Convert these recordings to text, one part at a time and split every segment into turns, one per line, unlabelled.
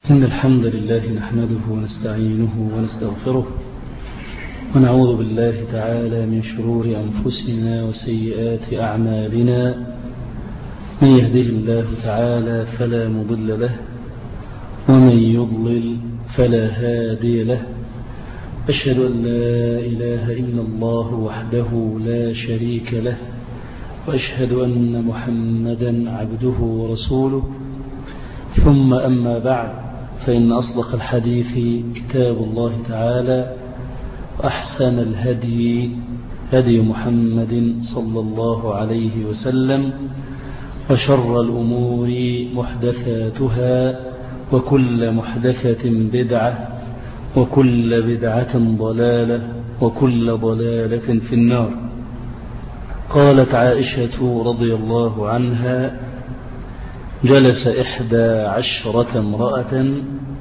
إن الحمد لله نحمده ونستعينه ونستغفره ونعوذ بالله تعالى من شرور أنفسنا وسيئات أعمالنا. من يهده الله تعالى فلا مضل له ومن يضلل فلا هادي له. أشهد أن لا إله إلا الله وحده لا شريك له، وأشهد أن محمدا عبده ورسوله. ثم أما بعد، فإن أصدق الحديث كتاب الله تعالى، وأحسن الهدي هدي محمد صلى الله عليه وسلم، وشر الأمور محدثاتها، وكل محدثة بدعة، وكل بدعة ضلالة، وكل ضلالة في النار. قالت عائشة رضي الله عنها: جلس 11 امرأة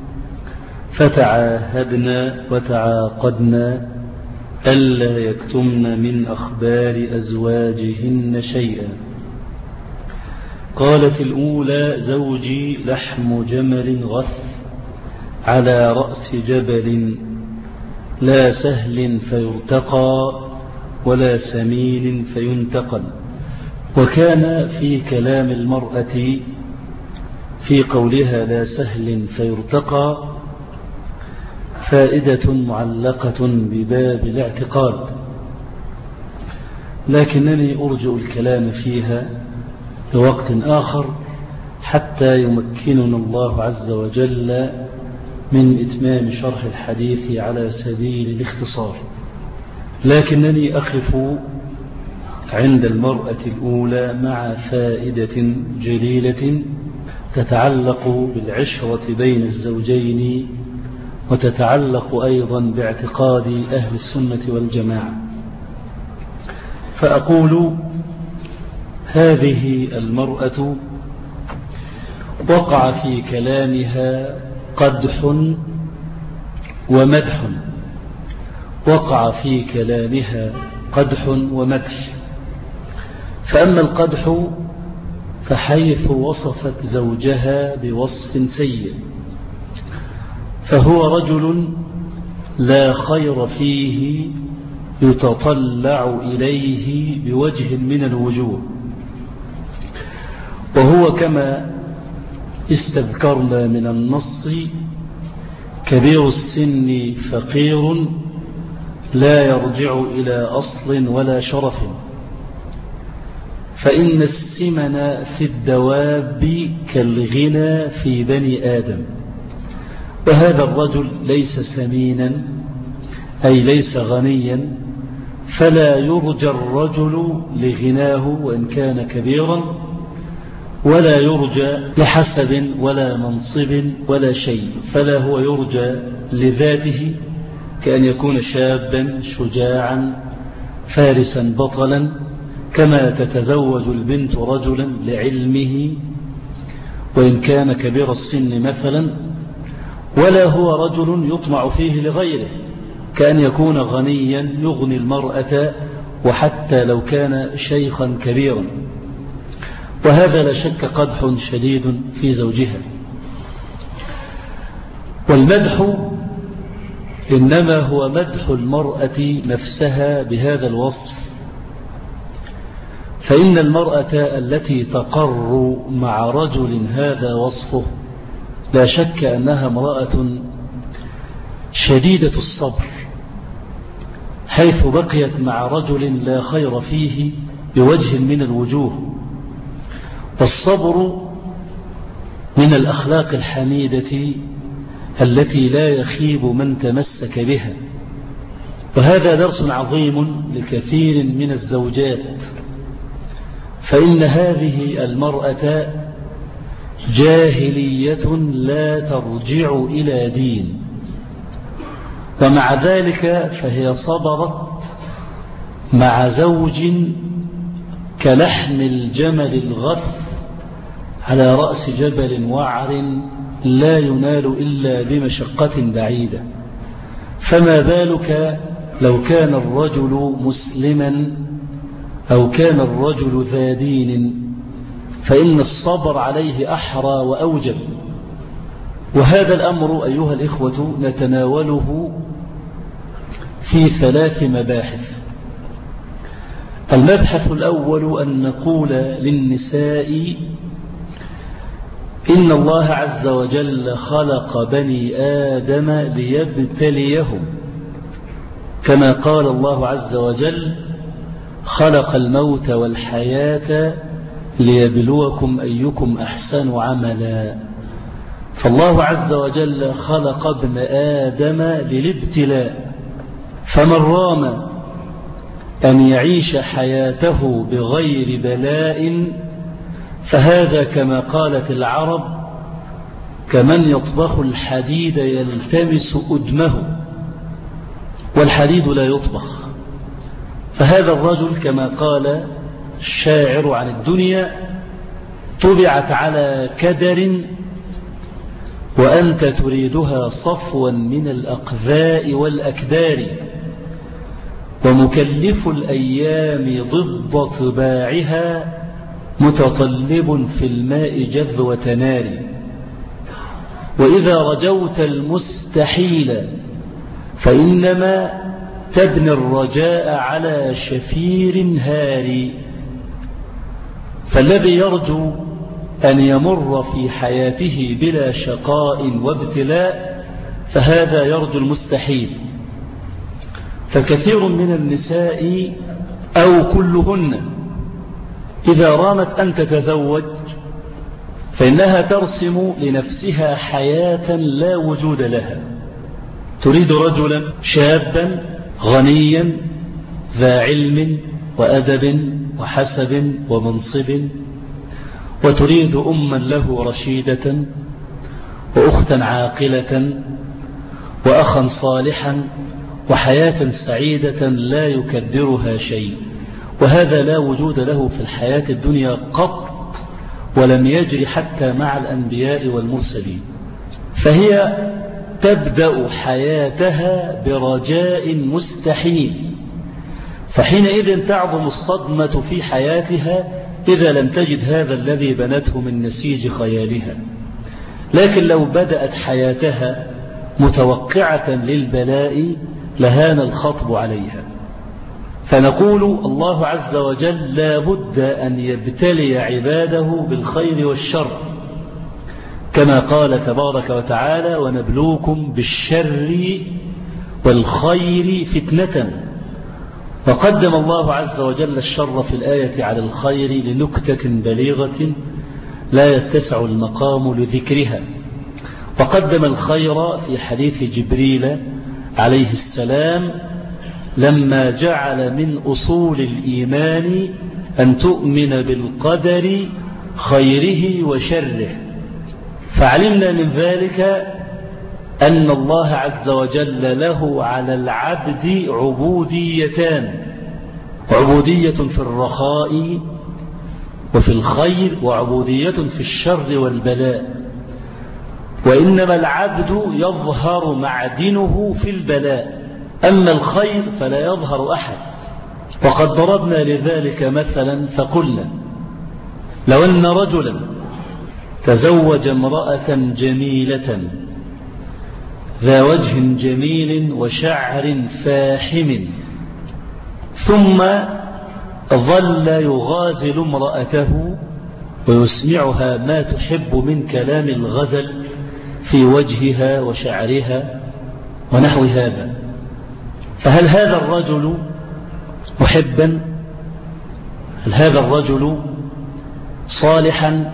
فتعاهدنا وتعاقدنا ألا يكتمن من أخبار أزواجهن شيئا. قالت الأولى: زوجي لحم جمل غث على رأس جبل، لا سهل فيرتقى ولا سمين فينتقل. وكان في كلام المرأة في قولها لا سهل فيرتقى فائدة معلقة بباب الاعتقاد، لكنني أرجو الكلام فيها لوقت آخر حتى يمكننا الله عز وجل من إتمام شرح الحديث على سبيل الاختصار. لكنني أقف عند المرأة الأولى مع فائدة جليلة تتعلق بالعشرة بين الزوجين، وتتعلق أيضا باعتقاد أهل السنة والجماعة. فأقول: هذه المرأة وقع في كلامها قدح ومدح، وقع في كلامها قدح ومدح. فأما القدح فحيث وصفت زوجها بوصف سيء، فهو رجل لا خير فيه يتطلع إليه بوجه من الوجوه، وهو كما استذكرنا من النص كبير السن فقير لا يرجع إلى أصل ولا شرف. فإن السمن في الدواب كالغنى في بني آدم، وهذا الرجل ليس سمينا أي ليس غنيا، فلا يرجى الرجل لغناه وإن كان كبيرا، ولا يرجى لحسب ولا منصب ولا شيء، فلا هو يرجى لذاته كأن يكون شابا شجاعا فارسا بطلا، كما تتزوج البنت رجلا لعلمه وإن كان كبير السن مثلا، ولا هو رجل يطمع فيه لغيره كأن يكون غنيا يغني المرأة وحتى لو كان شيخا كبيرا. وهذا لا شك قدح شديد في زوجها. والمدح إنما هو مدح المرأة نفسها بهذا الوصف. فإن المرأة التي تقر مع رجل هذا وصفه لا شك أنها امرأة شديدة الصبر، حيث بقيت مع رجل لا خير فيه بوجه من الوجوه. والصبر من الأخلاق الحميدة التي لا يخيب من تمسك بها. وهذا درس عظيم لكثير من الزوجات، فإن هذه المرأة جاهلية لا ترجع إلى دين، ومع ذلك فهي صبرت مع زوج كلحم الجمل الغث على رأس جبل وعر لا ينال إلا بمشقة بعيدة. فما بالك لو كان الرجل مسلما أو كان الرجل ذا دين، فإن الصبر عليه أحرى وأوجب. وهذا الأمر أيها الإخوة نتناوله في 3 مباحث. المبحث الأول أن نقول للنساء إن الله عز وجل خلق بني آدم ليبتليهم، كما قال الله عز وجل خلق الموت والحياة ليبلوكم أيكم أحسن عملا. فالله عز وجل خلق ابن آدم للابتلاء، فمن رام أن يعيش حياته بغير بلاء فهذا كما قالت العرب كمن يطبخ الحديد يلتمس أدمه، والحديد لا يطبخ. فهذا الرجل كما قال الشاعر عن الدنيا طبعت على كدر وأنت تريدها صفوا من الأقذاء والأكدار، ومكلف الأيام ضد طباعها متطلب في الماء جذوة نار. وإذا رجوت المستحيل فإنما تبني الرجاء على شفير هاري. فالذي يرجو أن يمر في حياته بلا شقاء وابتلاء فهذا يرجو المستحيل. فكثير من النساء أو كلهن إذا رامت أن تتزوج فإنها ترسم لنفسها حياة لا وجود لها، تريد رجلا شابا غنيا ذا علم وأدب وحسب ومنصب، وتريد أما له رشيدة وأختا عاقلة وأخا صالحا وحياة سعيدة لا يكدرها شيء، وهذا لا وجود له في الحياة الدنيا قط، ولم يجري حتى مع الأنبياء والمرسلين. فهي تبدأ حياتها برجاء مستحيل، فحينئذ تعظم الصدمة في حياتها إذا لم تجد هذا الذي بنته من نسيج خيالها. لكن لو بدأت حياتها متوقعة للبلاء لهان الخطب عليها. فنقول الله عز وجل لا بد أن يبتلي عباده بالخير والشر، كما قال تبارك وتعالى ونبلوكم بالشر والخير فتنة. وقدم الله عز وجل الشر في الآية على الخير لنكتة بليغة لا يتسع المقام لذكرها، وقدم الخير في حديث جبريل عليه السلام لما جعل من أصول الإيمان أن تؤمن بالقدر خيره وشره. فعلمنا من ذلك أن الله عز وجل له على العبد عبوديتان، عبودية في الرخاء وفي الخير، وعبودية في الشر والبلاء. وإنما العبد يظهر معدنه في البلاء، أما الخير فلا يظهر أحد. وقد ضربنا لذلك مثلا فقلنا لو أن رجلا تزوج امرأة جميلة ذا وجه جميل وشعر فاحم، ثم ظل يغازل امرأته ويسمعها ما تحب من كلام الغزل في وجهها وشعرها ونحو هذا، فهل هذا الرجل محبا؟ هل هذا الرجل صالحا؟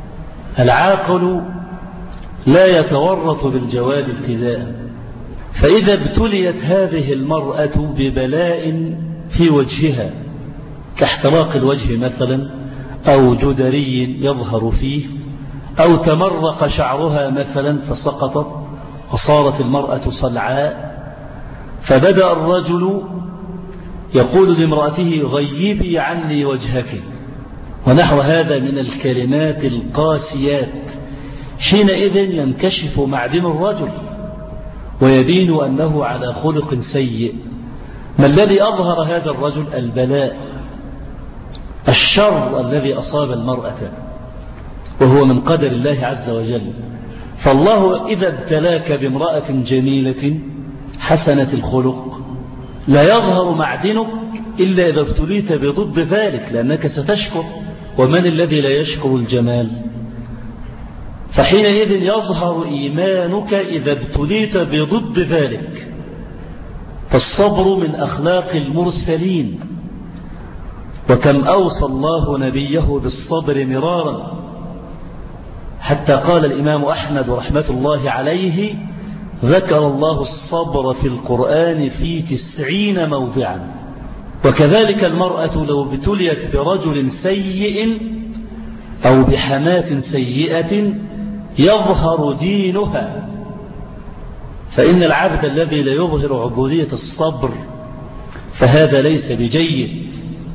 العاقل لا يتورط بالجواب ابتداء. فإذا ابتليت هذه المرأة ببلاء في وجهها كاحتراق الوجه مثلا، أو جدري يظهر فيه، أو تمرق شعرها مثلا فسقطت وصارت المرأة صلعاء، فبدأ الرجل يقول لامرأته غيبي عني وجهك ونحو هذا من الكلمات القاسيات، حينئذ ينكشف معدن الرجل ويبين أنه على خلق سيء. ما الذي أظهر هذا الرجل؟ البلاء، الشر الذي أصاب المرأة، وهو من قدر الله عز وجل. فالله إذا ابتلاك بامرأة جميلة حسنة الخلق لا يظهر معدنك إلا إذا ابتليت بضد ذلك، لأنك ستشكر، ومن الذي لا يشكر الجمال؟ فحينئذ يظهر إيمانك إذا ابتليت بضد ذلك. فالصبر من أخلاق المرسلين، وكم أوصى الله نبيه بالصبر مرارا، حتى قال الإمام أحمد رحمة الله عليه: ذكر الله الصبر في القرآن في 90 موضعا. وكذلك المرأة لو ابتليت برجل سيء أو بحماة سيئة يظهر دينها، فإن العبد الذي لا يظهر عبودية الصبر فهذا ليس بجيد.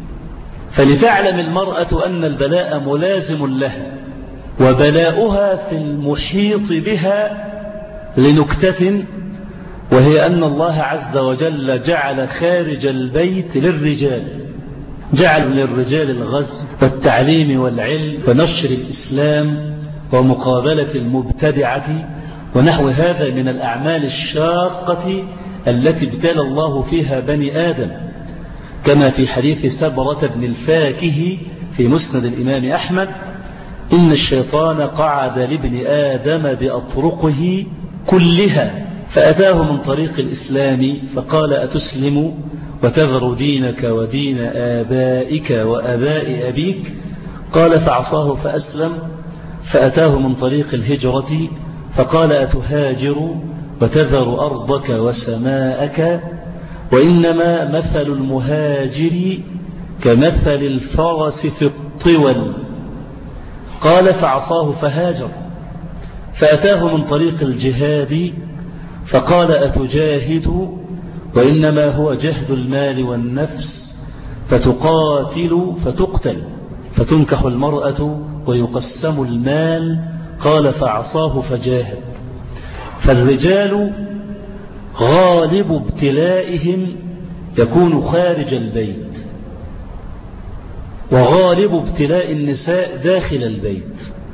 فلتعلم المرأة أن البلاء ملازم لها، وبلاؤها في المحيط بها لنكتة، وهي أن الله عز وجل جعل خارج البيت للرجال، جعل للرجال الغزو والتعليم والعلم ونشر الإسلام ومقابلة المبتدعة ونحو هذا من الأعمال الشاقة التي ابتلى الله فيها بني آدم، كما في حديث سبرة بن الفاكه في مسند الإمام أحمد: إن الشيطان قعد لابن آدم بأطرقه كلها فأتاه من طريق الإسلام فقال: أتسلم وتذر دينك ودين آبائك وأباء أبيك؟ قال: فعصاه فأسلم. فأتاه من طريق الهجرة فقال: أتهاجر وتذر أرضك وسماءك؟ وإنما مثل المهاجر كمثل الفرس في الطول. قال: فعصاه فهاجر. فأتاه من طريق الجهاد فقال: أتجاهد؟ وإنما هو جهد المال والنفس، فتقاتل فتقتل، فتنكح المرأة ويقسم المال. قال: فعصاه فجاهد. فالرجال غالب ابتلائهم يكون خارج البيت، وغالب ابتلاء النساء داخل البيت.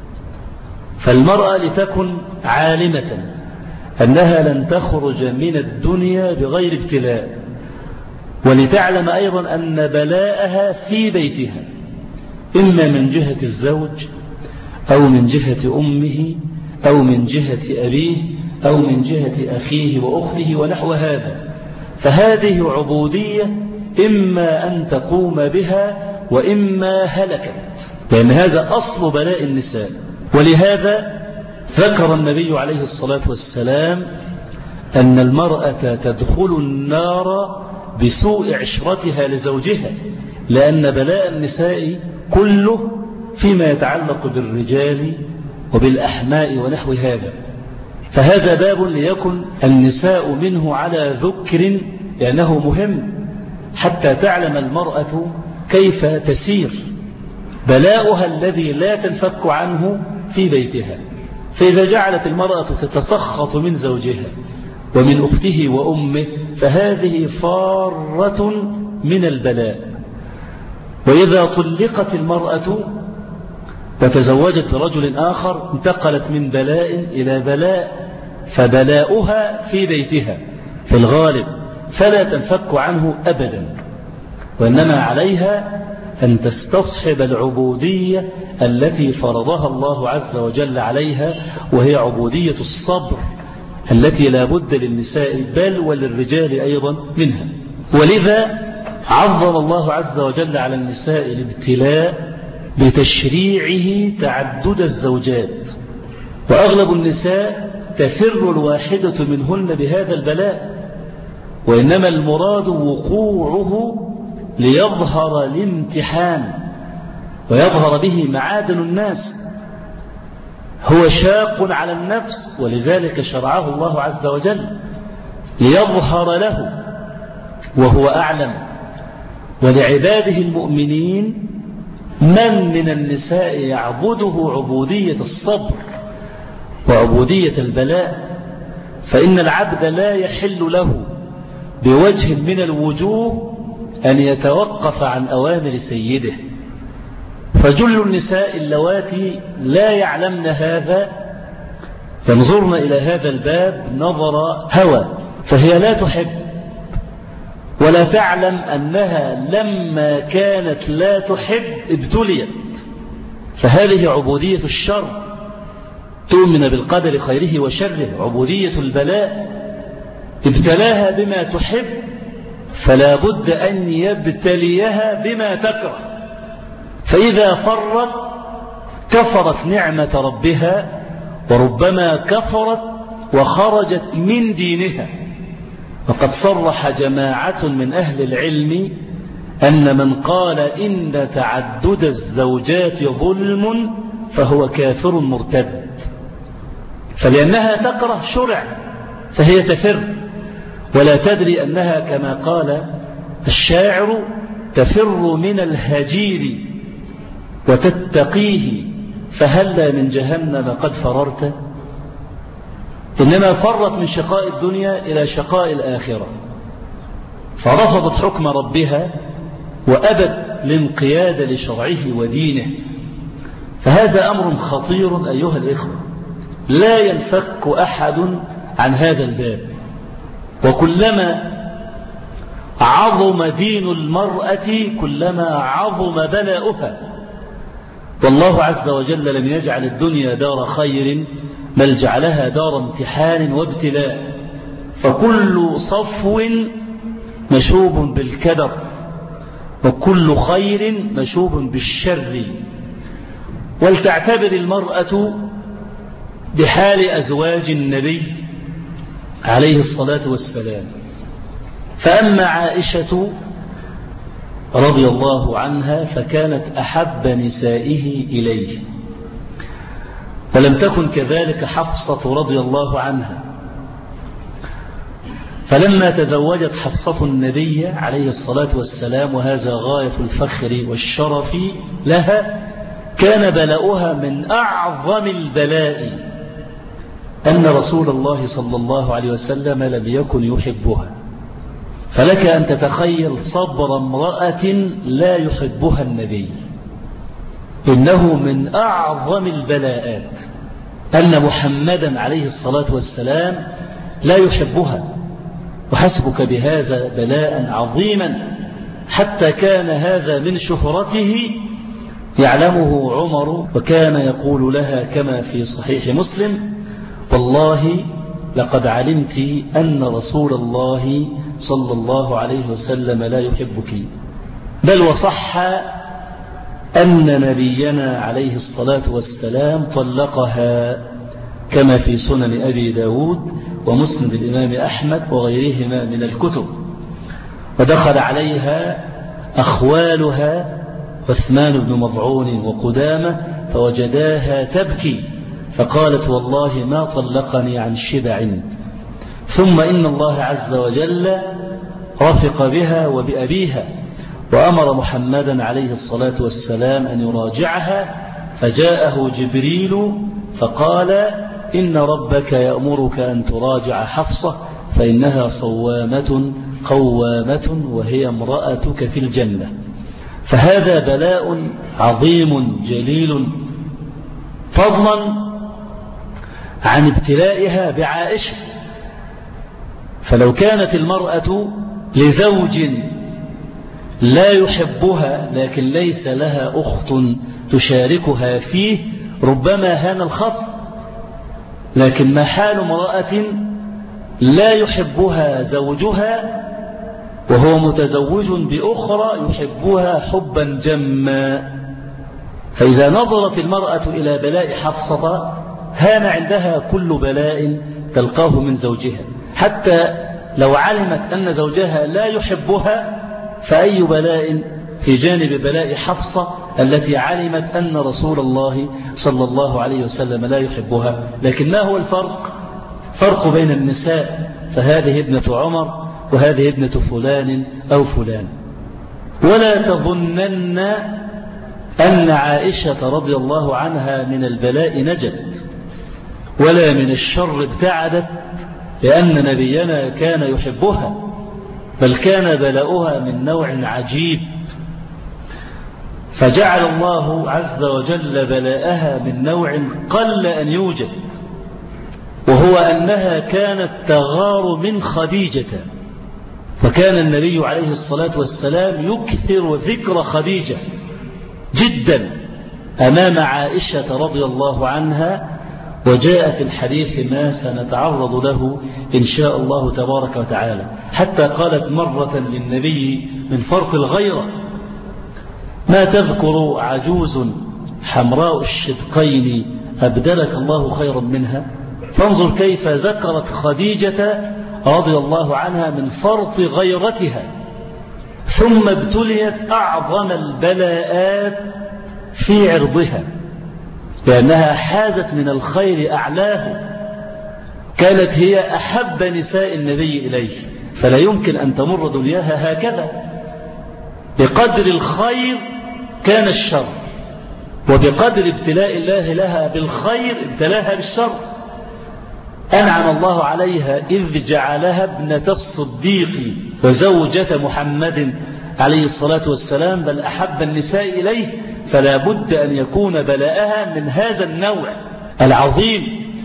فالمرأة لتكن عالمة أنها لن تخرج من الدنيا بغير ابتلاء، ولتعلم أيضا أن بلاءها في بيتها، إما من جهة الزوج أو من جهة أمه أو من جهة أبيه أو من جهة أخيه وأخته ونحو هذا. فهذه عبودية إما أن تقوم بها وإما هلكت، لأن هذا أصل بلاء النساء. ولهذا ذكر النبي عليه الصلاة والسلام أن المرأة تدخل النار بسوء عشرتها لزوجها، لأن بلاء النساء كله فيما يتعلق بالرجال وبالأحماء ونحو هذا. فهذا باب ليكن النساء منه على ذكر، لأنه مهم حتى تعلم المرأة كيف تسير. بلاؤها الذي لا تنفك عنه في بيتها. فإذا جعلت المرأة تتسخط من زوجها ومن أخته وأمه فهذه فارة من البلاء. وإذا طلقت المرأة وتزوجت رجل آخر انتقلت من بلاء إلى بلاء، فبلاؤها في بيتها في الغالب فلا تنفك عنه أبدا، وإنما عليها أن تستصحب العبودية التي فرضها الله عز وجل عليها، وهي عبودية الصبر التي لا بد للنساء بل وللرجال أيضا منها. ولذا عظم الله عز وجل على النساء الابتلاء بتشريعه تعدد الزوجات، وأغلب النساء تفر الواحدة منهن بهذا البلاء، وإنما المراد وقوعه ليظهر الامتحان ويظهر به معادن الناس. هو شاق على النفس، ولذلك شرعه الله عز وجل ليظهر له وهو أعلم. ولعباده المؤمنين من النساء يعبده عبودية الصبر وعبودية البلاء، فإن العبد لا يحل له بوجه من الوجوه أن يتوقف عن أوامر سيده. فجل النساء اللواتي لا يعلمن هذا ينظرن إلى هذا الباب نظر هوى، فهي لا تحب ولا تعلم أنها لما كانت لا تحب ابتليت. فهذه عبودية الشر، تؤمن بالقدر خيره وشره، عبودية البلاء، ابتلاها بما تحب فلا بد أن يبتليها بما تكره. فإذا فرت كفرت نعمة ربها، وربما كفرت وخرجت من دينها. وقد صرح جماعة من أهل العلم أن من قال إن تعدد الزوجات ظلم فهو كافر مرتد، فلأنها تكره شرع فهي تفر ولا تدري أنها كما قال الشاعر تفر من الهجير وتتقيه فهلا من جهنم قد فررت. إنما فرت من شقاء الدنيا إلى شقاء الآخرة، فرفضت حكم ربها وأبت الانقياد لشرعه ودينه. فهذا أمر خطير أيها الإخوة، لا ينفك أحد عن هذا الباب. وكلما عظم دين المرأة كلما عظم بلاؤها. والله عز وجل لم يجعل الدنيا دار خير بل جعلها دار امتحان وابتلاء. فكل صفو مشوب بالكدر وكل خير مشوب بالشر. ولتعتبر المرأة بحال أزواج النبي عليه الصلاة والسلام. فأما عائشة رضي الله عنها فكانت أحب نسائه إليه، ولم تكن كذلك حفصة رضي الله عنها. فلما تزوجت حفصة النبي عليه الصلاة والسلام، وهذا غاية الفخر والشرف لها، كان بلاؤها من أعظم البلاء أن رسول الله صلى الله عليه وسلم لم يكن يحبها. فلك أن تتخيل صبر امرأة لا يحبها النبي. إنه من أعظم البلاءات أن محمدا عليه الصلاة والسلام لا يحبها. وحسبك بهذا بلاء عظيما، حتى كان هذا من شهرته يعلمه عمر، وكان يقول لها كما في صحيح مسلم: والله لقد علمت أن رسول الله صلى الله عليه وسلم لا يحبك. بل وصح أن نبينا عليه الصلاة والسلام طلقها كما في سنن أبي داود ومسند الإمام أحمد وغيرهما من الكتب. ودخل عليها أخوالها عثمان بن مضعون وقدامة فوجداها تبكي، فقالت: والله ما طلقني عن شبع. ثم إن الله عز وجل رفق بها وبأبيها، وأمر محمدا عليه الصلاة والسلام أن يراجعها، فجاءه جبريل فقال: إن ربك يأمرك أن تراجع حفصة فإنها صوامة قوامة وهي امرأتك في الجنة. فهذا بلاء عظيم جليل، فضلا عن ابتلائها بعائشة. فلو كانت المرأة لزوج لا يحبها لكن ليس لها أخت تشاركها فيه ربما هان الخط. لكن ما حال امرأة لا يحبها زوجها وهو متزوج بأخرى يحبها حبا جما. فإذا نظرت المرأة إلى بلاء حفصة هان عندها كل بلاء تلقاه من زوجها، حتى لو علمت أن زوجها لا يحبها فأي بلاء في جانب بلاء حفصة التي علمت أن رسول الله صلى الله عليه وسلم لا يحبها. لكن ما هو الفرق؟ فرق بين النساء، فهذه ابنة عمر وهذه ابنة فلان أو فلان. ولا تظنن أن عائشة رضي الله عنها من البلاء نجت ولا من الشر ابتعدت، لأن نبينا كان يحبها، بل كان بلاؤها من نوع عجيب. فجعل الله عز وجل بلاءها من نوع قل أن يوجد. وهو أنها كانت تغار من خديجة، فكان النبي عليه الصلاة والسلام يكثر ذكر خديجة جدا أمام عائشة رضي الله عنها، وجاء في الحديث ما سنتعرض له إن شاء الله تبارك وتعالى، حتى قالت مرة للنبي من فرط الغيرة: ما تذكر عجوز حمراء الشدقين أبدلك الله خيرا منها؟ فانظر كيف ذكرت خديجة رضي الله عنها من فرط غيرتها، ثم ابتليت أعظم البلاءات في عرضها، لأنها حازت من الخير أعلاه، كانت هي أحب نساء النبي إليه، فلا يمكن أن تمر دنياها هكذا. بقدر الخير كان الشر، وبقدر ابتلاء الله لها بالخير ابتلاها بالشر. أنعم الله عليها إذ جعلها ابنة الصديق وزوجة محمد عليه الصلاة والسلام، بل أحب النساء إليه، فلا بد أن يكون بلاءها من هذا النوع العظيم.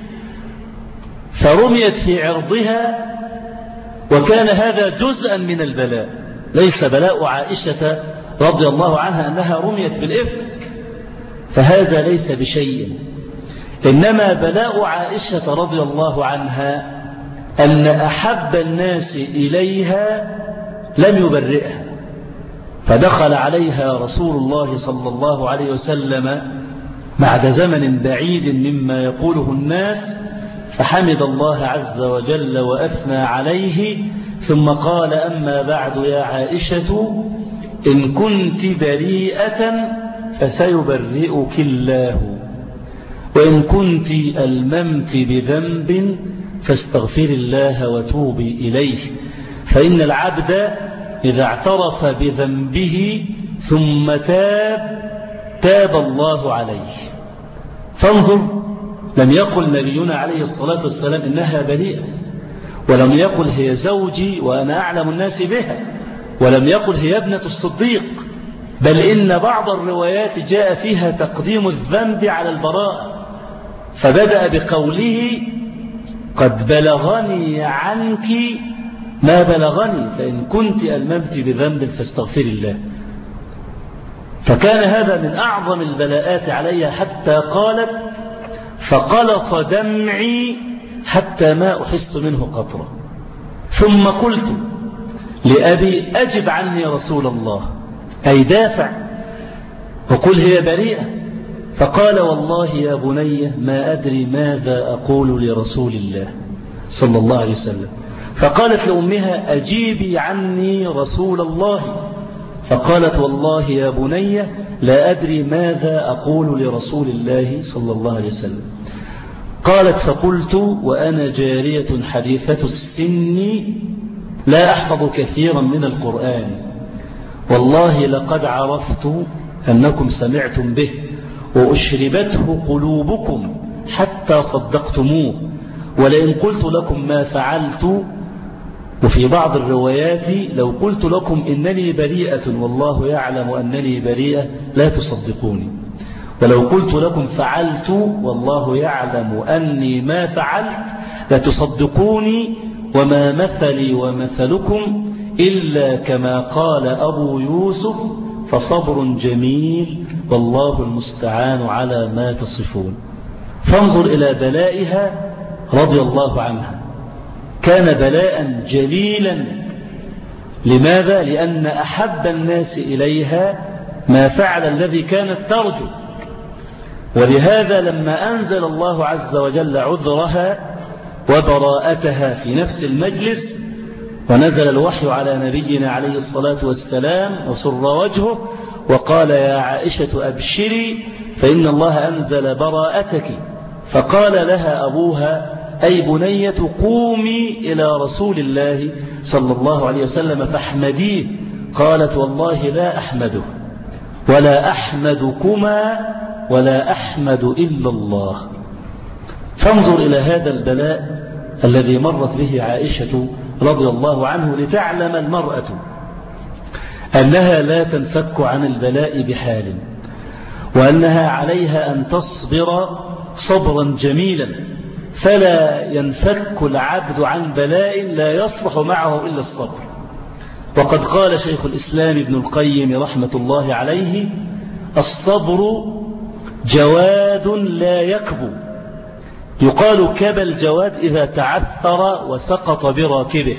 فرميت في عرضها، وكان هذا جزءا من البلاء، ليس بلاء عائشة رضي الله عنها أنها رميت بالإفك، فهذا ليس بشيء، إنما بلاء عائشة رضي الله عنها أن أحب الناس إليها لم يبرئها، فدخل عليها رسول الله صلى الله عليه وسلم بعد زمن بعيد مما يقوله الناس، فحمد الله عز وجل وأثنى عليه، ثم قال: أما بعد يا عائشة، إن كنت بريئة فسيبرئك الله، وإن كنت ألممت بذنب فاستغفر الله وتوبي إليه، فإن العبد إذا اعترف بذنبه ثم تاب الله عليه. فانظر، لم يقل نبينا عليه الصلاة والسلام إنها بريئة، ولم يقل هي زوجي وأنا أعلم الناس بها، ولم يقل هي ابنة الصديق، بل إن بعض الروايات جاء فيها تقديم الذنب على البراءة، فبدأ بقوله: قد بلغني عنك ما بلغني، فإن كنت ألممت بذنب فاستغفر الله. فكان هذا من أعظم البلاءات عليها، حتى قالت: فقلص دمعي حتى ما أحس منه قطرة، ثم قلت لأبي: أجب عني يا رسول الله، أي دافع وقل هي بريئة. فقال: والله يا بني ما أدري ماذا أقول لرسول الله صلى الله عليه وسلم. فقالت لأمها: أجيبي عني رسول الله. فقالت: والله يا بني لا أدري ماذا أقول لرسول الله صلى الله عليه وسلم. قالت: فقلت وأنا جارية حديثة السن لا أحفظ كثيرا من القرآن، والله لقد عرفت أنكم سمعتم به وأشربته قلوبكم حتى صدقتموه، ولئن قلت لكم ما فعلت، وفي بعض الروايات لو قلت لكم إنني بريئة والله يعلم أنني بريئة لا تصدقوني، ولو قلت لكم فعلت والله يعلم أني ما فعلت لتصدقوني، وما مثلي ومثلكم إلا كما قال أبو يوسف فصبر جميل والله المستعان على ما تصفون. فانظر إلى بلائها رضي الله عنها، كان بلاء جليلا. لماذا؟ لأن أحب الناس إليها ما فعل الذي كانت ترجو. ولهذا لما أنزل الله عز وجل عذرها وبراءتها في نفس المجلس، ونزل الوحي على نبينا عليه الصلاة والسلام وسر وجهه وقال: يا عائشة أبشري فإن الله أنزل براءتك. فقال لها أبوها: أي بنية قومي إلى رسول الله صلى الله عليه وسلم فاحمديه. قالت: والله لا أحمده ولا أحمدكما ولا أحمد إلا الله. فانظر إلى هذا البلاء الذي مرت به عائشة رضي الله عنه، لتعلم المرأة أنها لا تنفك عن البلاء بحال، وأنها عليها أن تصبر صبرا جميلا، فلا ينفك العبد عن بلاء لا يصلح معه إلا الصبر. وقد قال شيخ الإسلام ابن القيم رحمة الله عليه: الصبر جواد لا يكبو، يقال كبى الجواد إذا تعثر وسقط براكبه.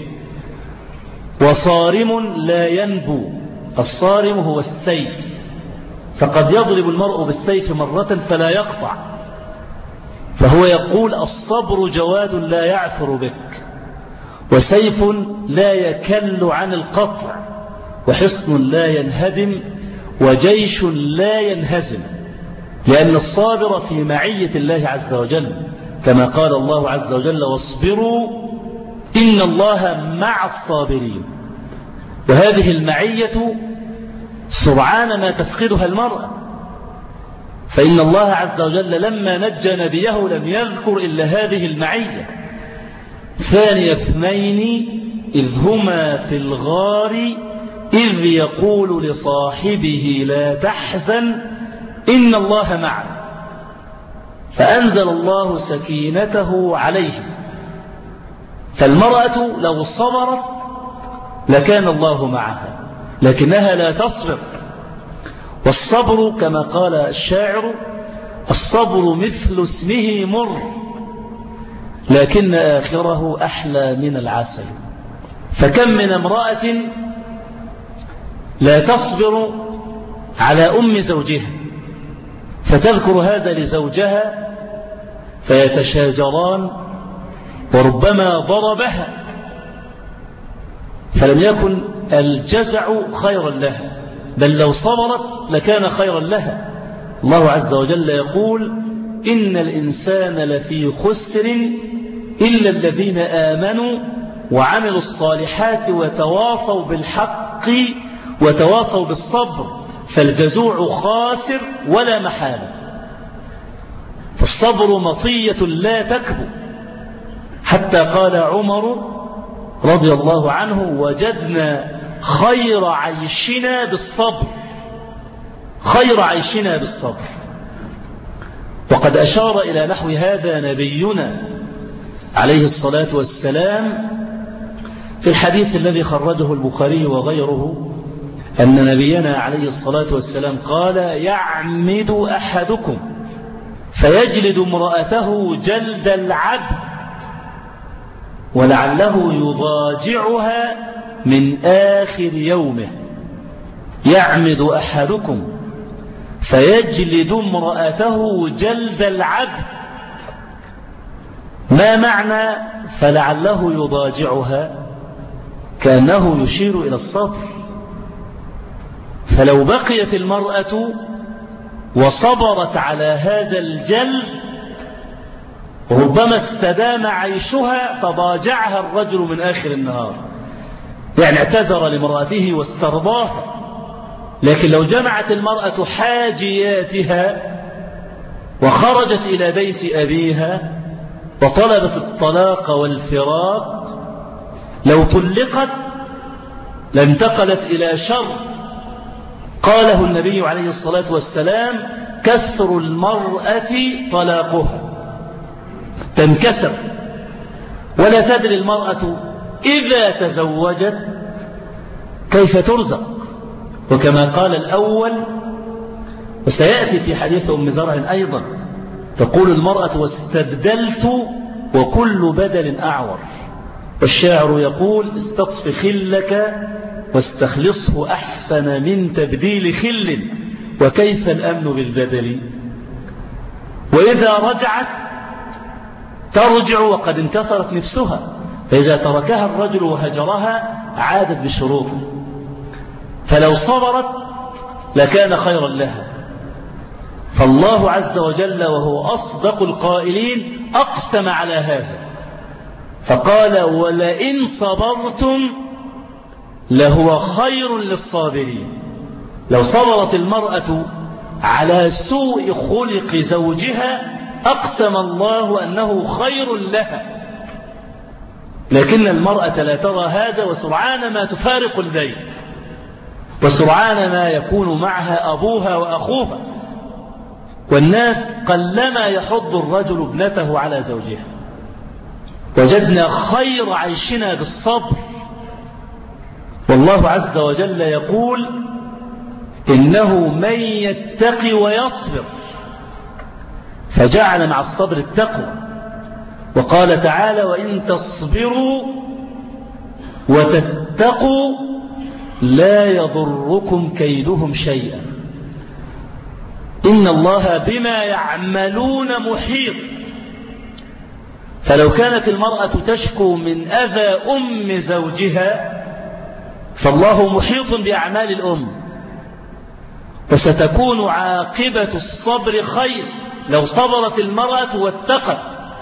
وصارم لا ينبو، الصارم هو السيف، فقد يضرب المرء بالسيف مرة فلا يقطع، فهو يقول: الصبر جواد لا يعثر بك، وسيف لا يكل عن القطع، وحصن لا ينهدم، وجيش لا ينهزم، لأن الصابر في معية الله عز وجل، كما قال الله عز وجل: واصبروا إن الله مع الصابرين. وهذه المعية سرعان ما تفقدها المرأة، فإن الله عز وجل لما نجى نبيه لم يذكر إلا هذه المعية. ثاني اثنين إذ هما في الغار إذ يقول لصاحبه لا تحزن إن الله معنا، فأنزل الله سكينته عليه. فالمرأة لو صبرت لكان الله معها، لكنها لا تصبر. والصبر كما قال الشاعر: الصبر مثل اسمه مر، لكن آخره أحلى من العسل. فكم من امرأة لا تصبر على أم زوجها، فتذكر هذا لزوجها فيتشاجران، وربما ضربها، فلم يكن الجزع خيرا لها، بل لو صبرت لكان خيرا لها. الله عز وجل يقول: إن الإنسان لفي خسر إلا الذين آمنوا وعملوا الصالحات وتواصوا بالحق وتواصوا بالصبر، فالجزوع خاسر ولا محالة. فالصبر مطية لا تكبو، حتى قال عمر رضي الله عنه: وجدنا خير عيشنا بالصبر، خير عيشنا بالصبر. وقد أشار إلى نحو هذا نبينا عليه الصلاة والسلام في الحديث الذي خرجه البخاري وغيره، أن نبينا عليه الصلاة والسلام قال: يعمد أحدكم فيجلد امرأته جلد العبد ولعله يضاجعها من آخر يومه. يعمد أحدكم فيجلد امرأته جلد العبد، ما معنى فلعله يضاجعها؟ كأنه يشير إلى الصبر. فلو بقيت المرأة وصبرت على هذا الجلد ربما استدام عيشها فضاجعها الرجل من آخر النهار، يعني اعتذر لمرأته واسترضاها. لكن لو جمعت المرأة حاجياتها وخرجت إلى بيت أبيها وطلبت الطلاق والفراق، لو طلقت لانتقلت إلى شر قاله النبي عليه الصلاة والسلام: كسر المرأة طلاقها، تنكسر. ولا تدري المرأة إذا تزوجت كيف ترزق. وكما قال الأول، وسيأتي في حديث أم زرع أيضا، تقول المرأة: واستبدلت وكل بدل أعور. والشاعر يقول: استصف خلك واستخلصه أحسن من تبديل خل، وكيف الأمن بالبدل. وإذا رجعت ترجع وقد انكسرت نفسها، فإذا تركها الرجل وهجرها عادت بشروطه. فلو صبرت لكان خيرا لها. فالله عز وجل وهو أصدق القائلين أقسم على هذا فقال: ولئن صبرتم لهو خير للصابرين. لو صبرت المرأة على سوء خلق زوجها أقسم الله أنه خير لها. لكن المرأة لا ترى هذا، وسرعان ما تفارق البيت، وسرعان ما يكون معها أبوها وأخوها. والناس قلما يحض الرجل ابنته على زوجها، وجدنا خير عيشنا بالصبر. والله عز وجل يقول إنه من يتقي ويصبر، فجعل مع الصبر التقوى. وقال تعالى وإن تصبروا وتتقوا لا يضركم كيدهم شيئا إن الله بما يعملون محيط. فلو كانت المرأة تشكو من أذى أم زوجها فالله محيط بأعمال الأم، وستكون عاقبة الصبر خير لو صبرت المرأة واتقت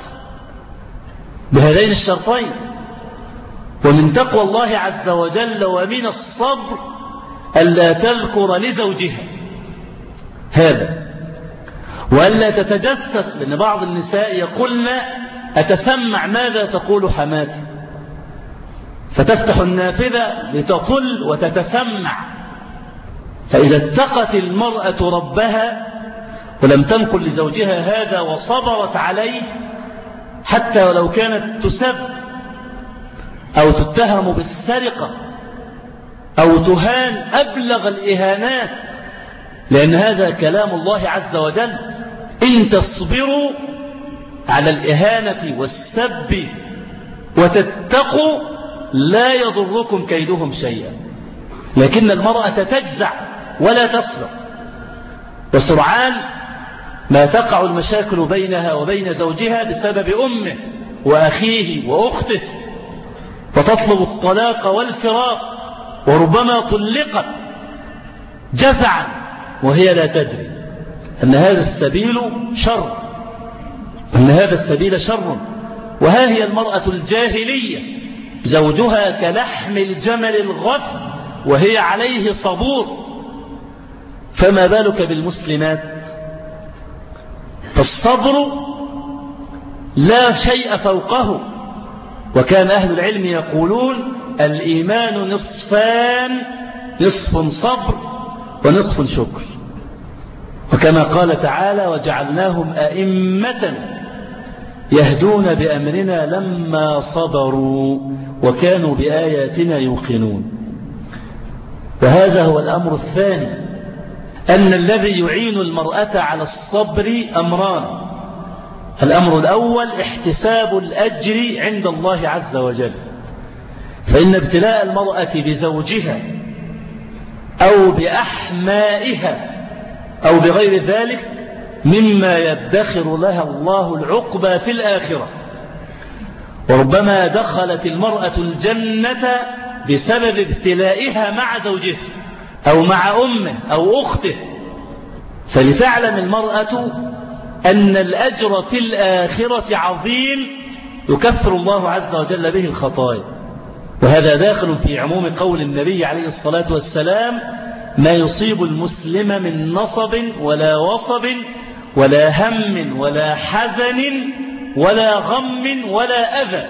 بهذين الشرطين. ومن تقوى الله عز وجل ومن الصبر ألا تذكر لزوجها هذا، وألا تتجسس، لأن بعض النساء يقولن أتسمع ماذا تقول حماتي، فتفتح النافذة لتطل وتتسمع. فإذا اتقت المرأة ربها ولم تنقل لزوجها هذا وصبرت عليه، حتى ولو كانت تسب أو تتهم بالسرقة أو تهان أبلغ الإهانات، لأن هذا كلام الله عز وجل إن تصبروا على الإهانة والسب وتتقوا لا يضركم كيدهم شيئا. لكن المرأة تجزع ولا تصبر، وسرعان ما تقع المشاكل بينها وبين زوجها بسبب أمه وأخيه وأخته، وتطلب الطلاق والفراق، وربما طلقت جزعا وهي لا تدري أن هذا السبيل شر، أن هذا السبيل شر. وها هي المرأة الجاهلية زوجها كلحم الجمل الغث وهي عليه صبور، فما بالك بالمسلمات؟ فالصبر لا شيء فوقه. وكان أهل العلم يقولون الإيمان نصفان، نصف صبر ونصف شكر. وكما قال تعالى وجعلناهم أئمة يهدون بأمرنا لما صبروا وكانوا بآياتنا يوقنون. وهذا هو الأمر الثاني، أن الذي يعين المرأة على الصبر أمران. الأمر الأول احتساب الأجر عند الله عز وجل، فإن ابتلاء المرأة بزوجها أو بأحمائها أو بغير ذلك مما يدخر لها الله العقبى في الآخرة. وربما دخلت المرأة الجنة بسبب ابتلائها مع زوجها أو مع أمه أو أخته. فلتعلم المرأة أن الأجر في الآخرة عظيم يكفر الله عز وجل به الخطايا. وهذا داخل في عموم قول النبي عليه الصلاة والسلام ما يصيب المسلم من نصب ولا وصب ولا هم ولا حزن ولا غم ولا أذى.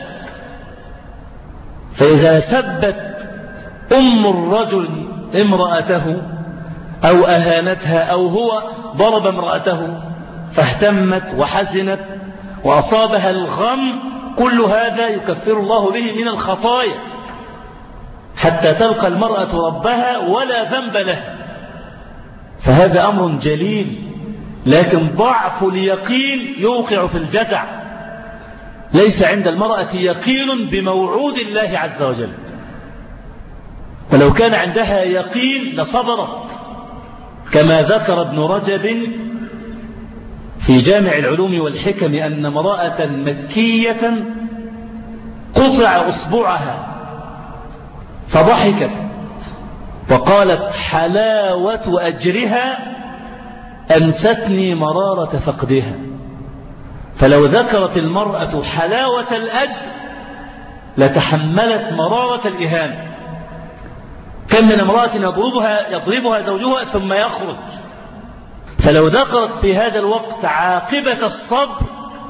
فإذا سبت أم الرجل امرأته أو أهانتها أو هو ضرب امرأته فاهتمت وحزنت وأصابها الغم، كل هذا يكفر الله به من الخطايا حتى تلقى المرأة ربها ولا ذنب لها. فهذا أمر جليل، لكن ضعف اليقين يوقع في الجزع. ليس عند المرأة يقين بموعود الله عز وجل، ولو كان عندها يقين لصبرت، كما ذكر ابن رجب في جامع العلوم والحكم أن امرأة مكية قطع أصبعها فضحكت وقالت حلاوة أجرها أنستني مرارة فقدها. فلو ذكرت المرأة حلاوة الأجر لتحملت مرارة الإهانة. كم من امرأة يضربها زوجها ثم يخرج، فلو ذكرت في هذا الوقت عاقبة الصبر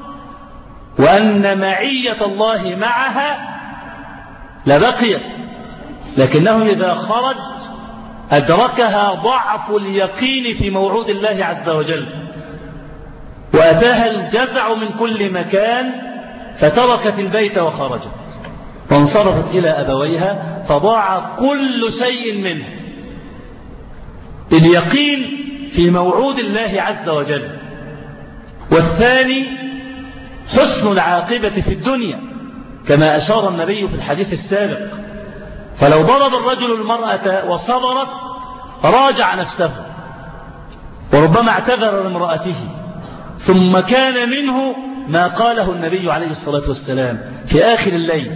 وأن معية الله معها لبقيت، لكنه إذا خرج أدركها ضعف اليقين في موعود الله عز وجل، وأتاها الجزع من كل مكان، فتركت البيت وخرجت وانصرفت إلى أبويها فضاع كل شيء منه. اليقين في موعود الله عز وجل. والثاني حسن العاقبة في الدنيا كما أشار النبي في الحديث السابق، فلو ضرب الرجل المرأة وصبرت راجع نفسه وربما اعتذر لامرأته، ثم كان منه ما قاله النبي عليه الصلاة والسلام في آخر الليل،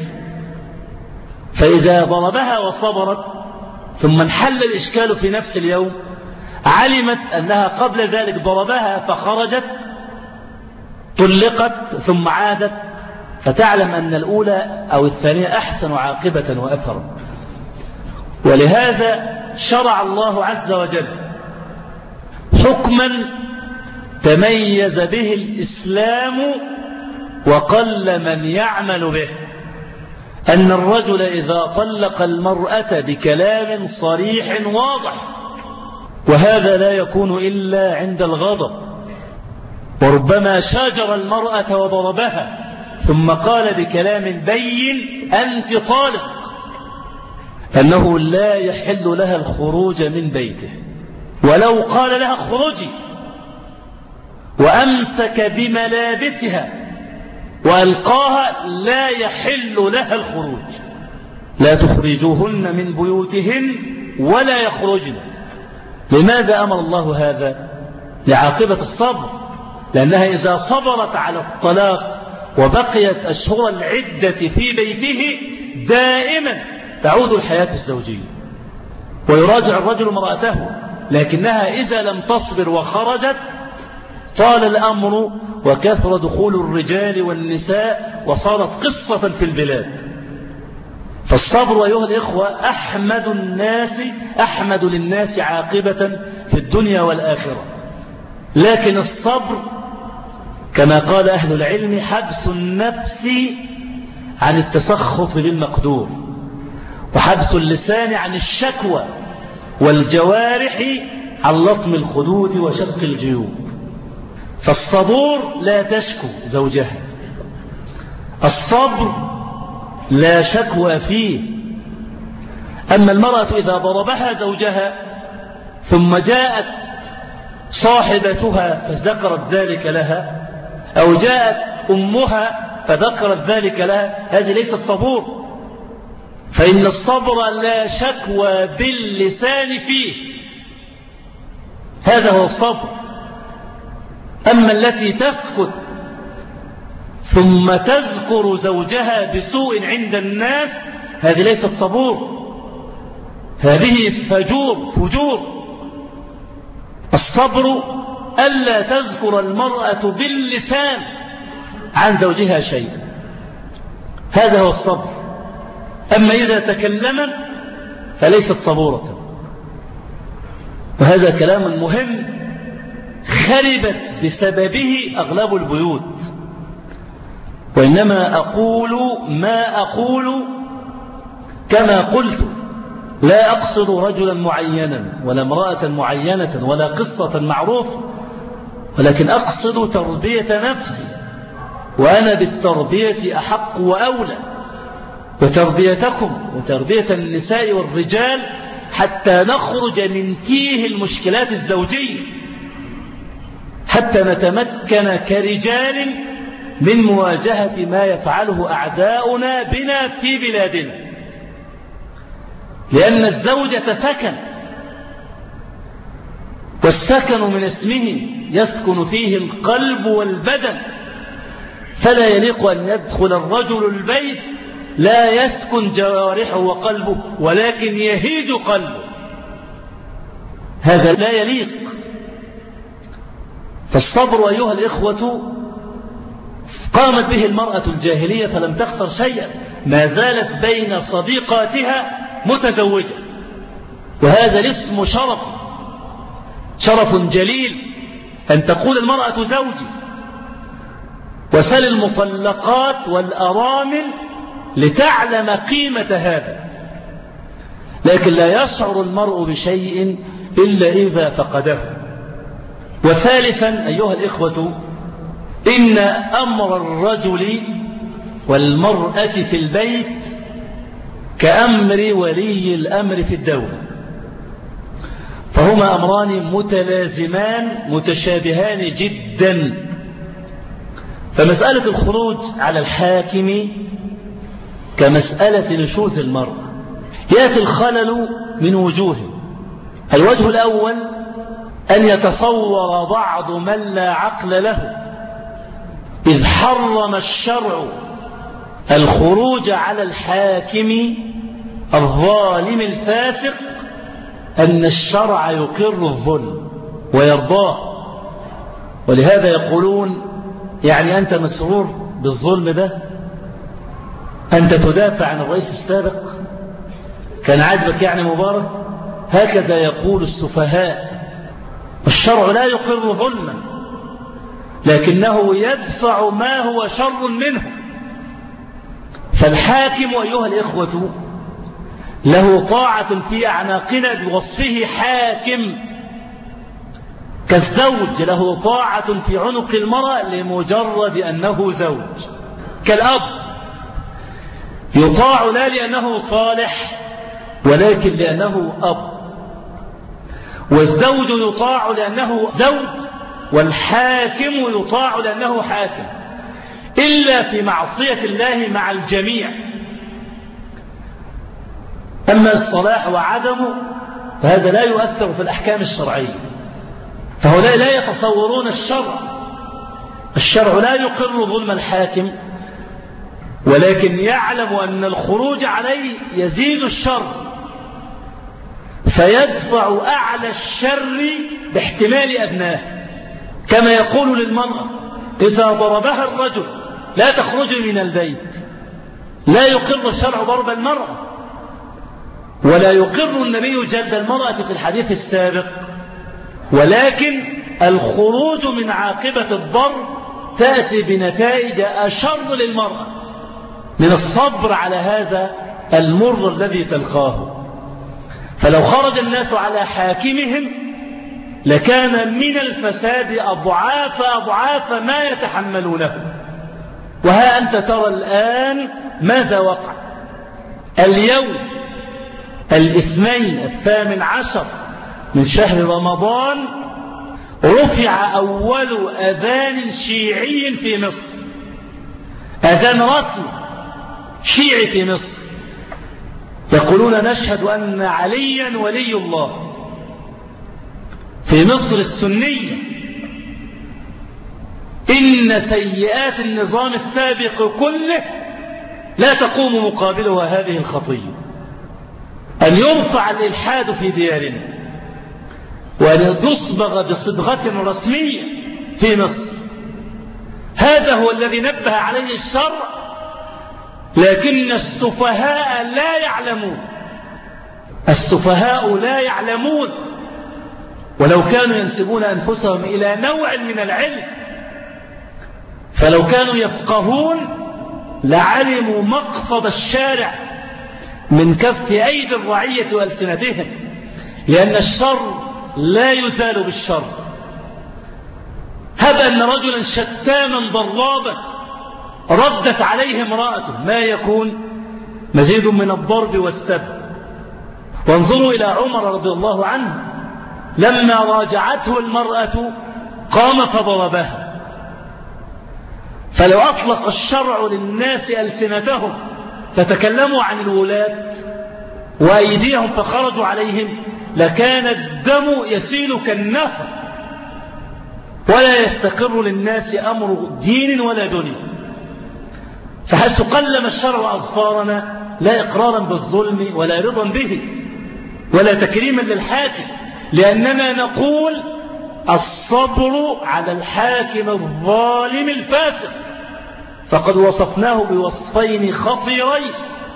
فإذا ضربها وصبرت ثم انحل الإشكال في نفس اليوم علمت أنها قبل ذلك ضربها فخرجت طلقت ثم عادت، فتعلم أن الأولى أو الثانية أحسن عاقبة وأثرا. ولهذا شرع الله عز وجل حكما تميز به الإسلام وقل من يعمل به، أن الرجل إذا طلق المرأة بكلام صريح واضح، وهذا لا يكون إلا عند الغضب، وربما شاجر المرأة وضربها ثم قال بكلام بين أنت طالق، أنه لا يحل لها الخروج من بيته، ولو قال لها اخرجي وأمسك بملابسها وألقاها لا يحل لها الخروج. لا تخرجوهن من بيوتهن ولا يخرجن. لماذا أمر الله هذا؟ لعاقبة الصبر، لأنها إذا صبرت على الطلاق وبقيت أشهر العدة في بيته دائما تعود الحياة الزوجية ويراجع الرجل امرأته، لكنها إذا لم تصبر وخرجت طال الأمر وكثر دخول الرجال والنساء وصارت قصة في البلاد. فالصبر أيها الإخوة أحمد للناس عاقبة في الدنيا والآخرة. لكن الصبر كما قال أهل العلم حبس النفس عن التسخط بالمقدور، وحبس اللسان عن الشكوى، والجوارح عن لطم الخدود وشق الجيوب. فالصبور لا تشكو زوجها، الصبر لا شكوى فيه. أما المرأة إذا ضربها زوجها ثم جاءت صاحبتها فذكرت ذلك لها، أو جاءت أمها فذكرت ذلك لها، هذه ليست صبور، فإن الصبر لا شكوى باللسان فيه، هذا هو الصبر. أما التي تسكت ثم تذكر زوجها بسوء عند الناس هذه ليست صبور، هذه فجور. الصبر ألا تذكر المرأة باللسان عن زوجها شيئا، هذا هو الصبر. أما إذا تكلم فليست صبورة. وهذا كلام مهم خربت بسببه أغلب البيوت. وإنما أقول ما أقول كما قلت، لا أقصد رجلا معينا ولا امرأة معينة ولا قصة معروفة، ولكن أقصد تربية نفسي، وأنا بالتربية أحق وأولى، وتربيتكم وتربية النساء والرجال حتى نخرج من تيه المشكلات الزوجية، حتى نتمكن كرجال من مواجهة ما يفعله أعداؤنا بنا في بلادنا. لأن الزوجة سكن، والسكن من اسمه يسكن فيه القلب والبدن، فلا يليق أن يدخل الرجل البيت لا يسكن جوارحه وقلبه ولكن يهيج قلبه، هذا لا يليق. فالصبر أيها الإخوة قامت به المرأة الجاهلية فلم تخسر شيئا، ما زالت بين صديقاتها متزوجة، وهذا الاسم شرف جليل أن تقول المرأة زوجي. وسل المطلقات والأرامل لتعلم قيمة هذا، لكن لا يشعر المرء بشيء إلا إذا فقده. وثالثا أيها الإخوة، إن أمر الرجل والمرأة في البيت كأمر ولي الأمر في الدولة، فهما أمران متلازمان متشابهان جدا. فمسألة الخروج على الحاكم كمسألة نشوز المرأة يأتي الخلل من وجوه. الوجه الأول أن يتصور بعض من لا عقل له إذ حرم الشرع الخروج على الحاكم الظالم الفاسق أن الشرع يقر الظلم ويرضاه. ولهذا يقولون يعني أنت مسرور بالظلم ده؟ أنت تدافع عن الرئيس السابق؟ كان عاجبك يعني مبارك؟ هكذا يقول السفهاء. الشرع لا يقر ظلما، لكنه يدفع ما هو شر منه. فالحاكم أيها الإخوة له طاعة في أعناقنا بوصفه حاكم، كالزوج له طاعة في عنق المرأة لمجرد أنه زوج، كالأب يطاع لا لأنه صالح ولكن لأنه أب، والزوج يطاع لأنه زوج، والحاكم يطاع لأنه حاكم، إلا في معصية الله مع الجميع. أما الصلاح وعدمه فهذا لا يؤثر في الأحكام الشرعية. فهؤلاء لا يتصورون الشرع لا يقر ظلم الحاكم، ولكن يعلم أن الخروج عليه يزيد الشر، فيدفع أعلى الشر باحتمال أدناه. كما يقول للمرأة إذا ضربها الرجل لا تخرج من البيت، لا يقر الشرع ضرب المرأة، ولا يقر النبي جلد المرأة في الحديث السابق، ولكن الخروج من عاقبة الضرب تأتي بنتائج أشر للمرأة من الصبر على هذا المر الذي تلقاه. فلو خرج الناس على حاكمهم لكان من الفساد أضعاف ما يتحملونه. وها أنت ترى الآن ماذا وقع. اليوم 18 من شهر رمضان رفع أول أذان شيعي في مصر، أذان رسمي شيعي في مصر، يقولون نشهد أن عليا ولي الله في مصر السنية. إن سيئات النظام السابق كله لا تقوم مقابلها هذه الخطية، أن يرفع الإلحاد في ديارنا وأن يصبغ بصبغة رسمية في مصر. هذا هو الذي نبه عليه الشرع، لكن السفهاء لا يعلمون. السفهاء لا يعلمون، ولو كانوا ينسبون أنفسهم إلى نوع من العلم، فلو كانوا يفقهون لعلموا مقصد الشارع من كف أيدي الرعية وألسنتهم، لأن الشر لا يزال بالشر. هب أن رجلا شتاما ضرابا ردت عليه امرأته، ما يكون؟ مزيد من الضرب والسب. وانظروا إلى عمر رضي الله عنه لما راجعته المرأة قام فضربها. فلو أطلق الشرع للناس ألسنتهم فتكلموا عن الولاة وأيديهم فخرجوا عليهم لكان الدم يسيل كالنهر، ولا يستقر للناس أمر دين ولا دنيا. فحيث قلم الشرع أظفارنا لا إقرارا بالظلم ولا رضا به ولا تكريما للحاكم، لأننا نقول الصبر على الحاكم الظالم الفاسق، فقد وصفناه بوصفين خطيرين.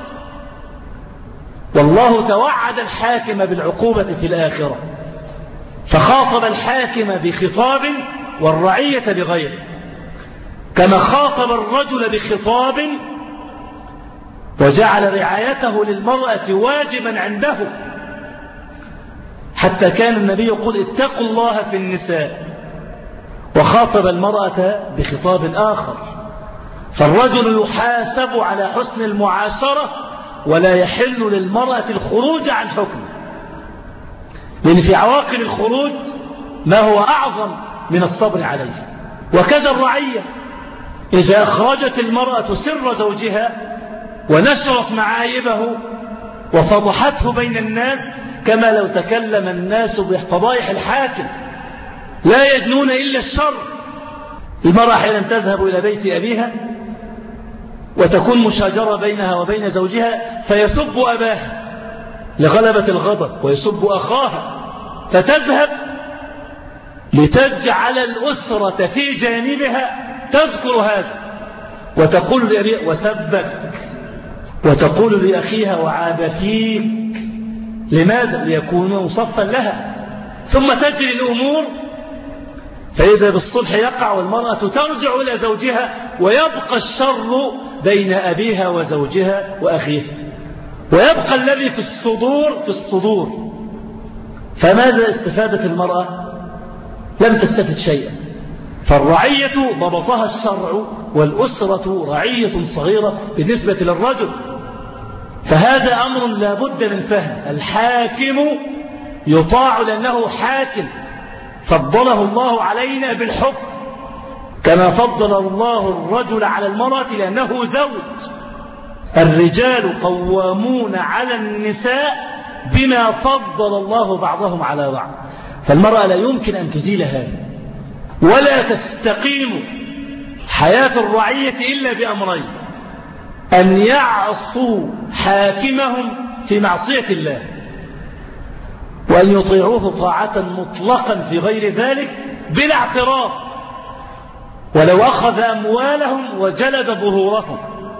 والله توعد الحاكم بالعقوبة في الآخرة، فخاطب الحاكم بخطاب والرعية بغيره، كما خاطب الرجل بخطاب وجعل رعايته للمرأة واجبا عنده، حتى كان النبي يقول اتقوا الله في النساء، وخاطب المرأة بخطاب آخر فالرجل يحاسب على حسن المعاشرة، ولا يحل للمرأة الخروج عن حكم، لأن في عواقب الخروج ما هو أعظم من الصبر عليه. وكذا الرعية، إذا أخرجت المرأة سر زوجها ونشرت معايبه وفضحته بين الناس، كما لو تكلم الناس بفضائح الحاكم لا يجنون إلا الشر. المرأة حين تذهب إلى بيت أبيها وتكون مشاجرة بينها وبين زوجها، فيسب أباها لغلبة الغضب ويسب أخاها، فتذهب لتجعل الأسرة في جانبها تذكر هذا وتقول لأبيها وسبك، وتقول لأخيها وعاب فيك. لماذا؟ ليكون صفا لها. ثم تجري الأمور، فإذا بالصلح يقع والمرأة ترجع إلى زوجها، ويبقى الشر بين أبيها وزوجها وأخيها، ويبقى الذي في الصدور. فماذا استفادت المرأة؟ لم تستفد شيئا. فالرعية ضبطها الشرع، والأسرة رعية صغيرة بالنسبة للرجل. فهذا أمر لا بد من فهم. الحاكم يطاع لأنه حاكم، فضله الله علينا بالحكم، كما فضل الله الرجل على المرأة لأنه زوج. الرجال قوامون على النساء بما فضل الله بعضهم على بعض. فالمرأة لا يمكن أن تزيل هذا، ولا تستقيم حياة الرعية إلا بأمرين: أن يعصوا حاكمهم في معصية الله، وأن يطيعوه طاعة مطلقا في غير ذلك بلا اعتراف، ولو أخذ أموالهم وجلد ظهورهم.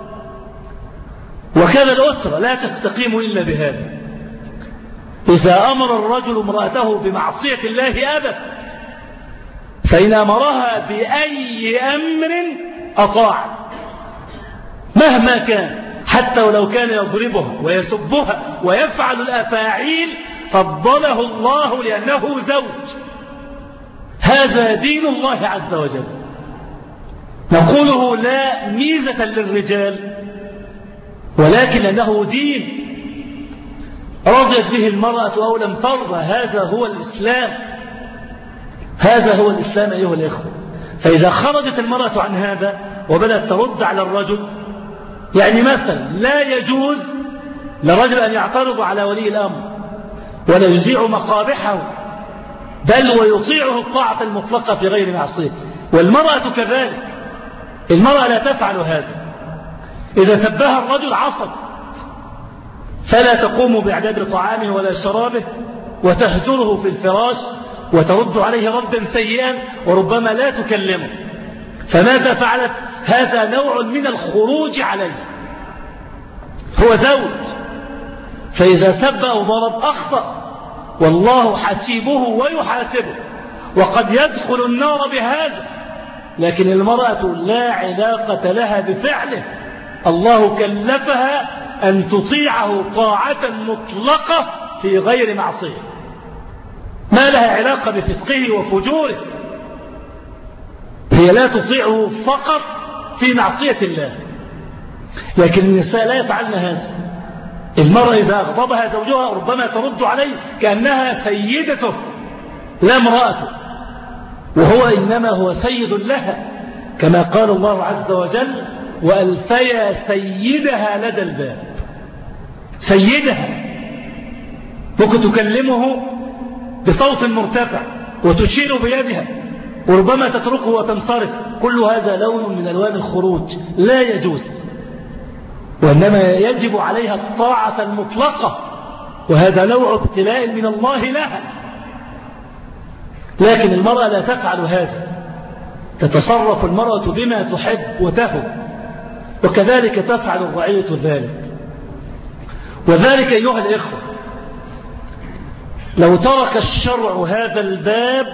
وكذا الأسرة لا تستقيم إلا بهذا. إذا أمر الرجل امرأته بمعصية الله أبت، فإن أمرها بأي أمر أطاعت مهما كان، حتى ولو كان يضربها ويسبها ويفعل الأفاعيل، فضله الله لأنه زوج. هذا دين الله عز وجل. نقوله لا ميزة للرجال، ولكن لأنه دين رضيت به المرأة أو لم ترضى. هذا هو الإسلام، هذا هو الإسلام أيها الإخوة. فإذا خرجت المرأة عن هذا وبدأت ترد على الرجل، يعني مثلا لا يجوز لرجل أن يعترض على ولي الأمر ولا يذيع مقابحه، بل ويطيعه الطاعة المطلقة في غير معصية. والمرأة كذلك، المرأة لا تفعل هذا. إذا سبها الرجل عصت، فلا تقوم بإعداد طعامه ولا شرابه، وتهجره في الفراش وترد عليه ردا سيئا، وربما لا تكلمه. فماذا فعلت؟ هذا نوع من الخروج عليه. هو زوج، فإذا سب أو ضرب أخطأ، والله حسيبه ويحاسبه، وقد يدخل النار بهذا. لكن المرأة لا علاقة لها بفعله، الله كلفها أن تطيعه طاعة مطلقة في غير معصية، ما لها علاقة بفسقه وفجوره. هي لا تطيعه فقط في معصية الله. لكن النساء لا يفعلن هذا. المرأة إذا أغضبها زوجها ربما ترد عليه كأنها سيدته لا امرأته، وهو إنما هو سيد لها، كما قال الله عز وجل: وألفيا سيدها لدى الباب. سيدها ممكن تكلمه بصوت مرتفع وتشير بيدها، وربما تتركه وتنصرف. كل هذا لون من ألوان الخروج، لا يجوز، وإنما يجب عليها الطاعة المطلقة، وهذا نوع ابتلاء من الله لها. لكن المرأة لا تفعل هذا، تتصرف المرأة بما تحب وتهب، وكذلك تفعل الرعية ذلك. وذلك أيها الإخوة، لو ترك الشرع هذا الباب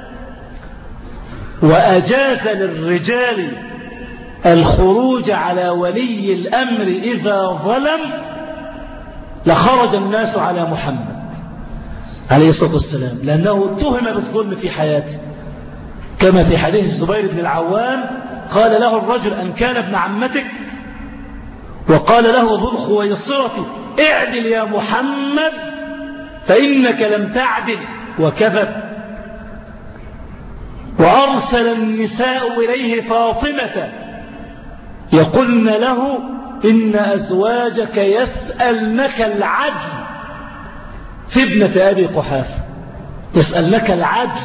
وأجاز للرجال الخروج على ولي الأمر إذا ظلم، لخرج الناس على محمد عليه الصلاة والسلام، لأنه اتهم بالظلم في حياته، كما في حديث الزبير بن العوام: قال له الرجل أن كان ابن عمتك؟ وقال له ذو الخويصرة اعدل يا محمد فإنك لم تعدل، وكذب. وأرسل النساء إليه فاطمة يقولن له إن أزواجك يسألنك العدل في ابنة أبي قحافة، يسألنك العدل،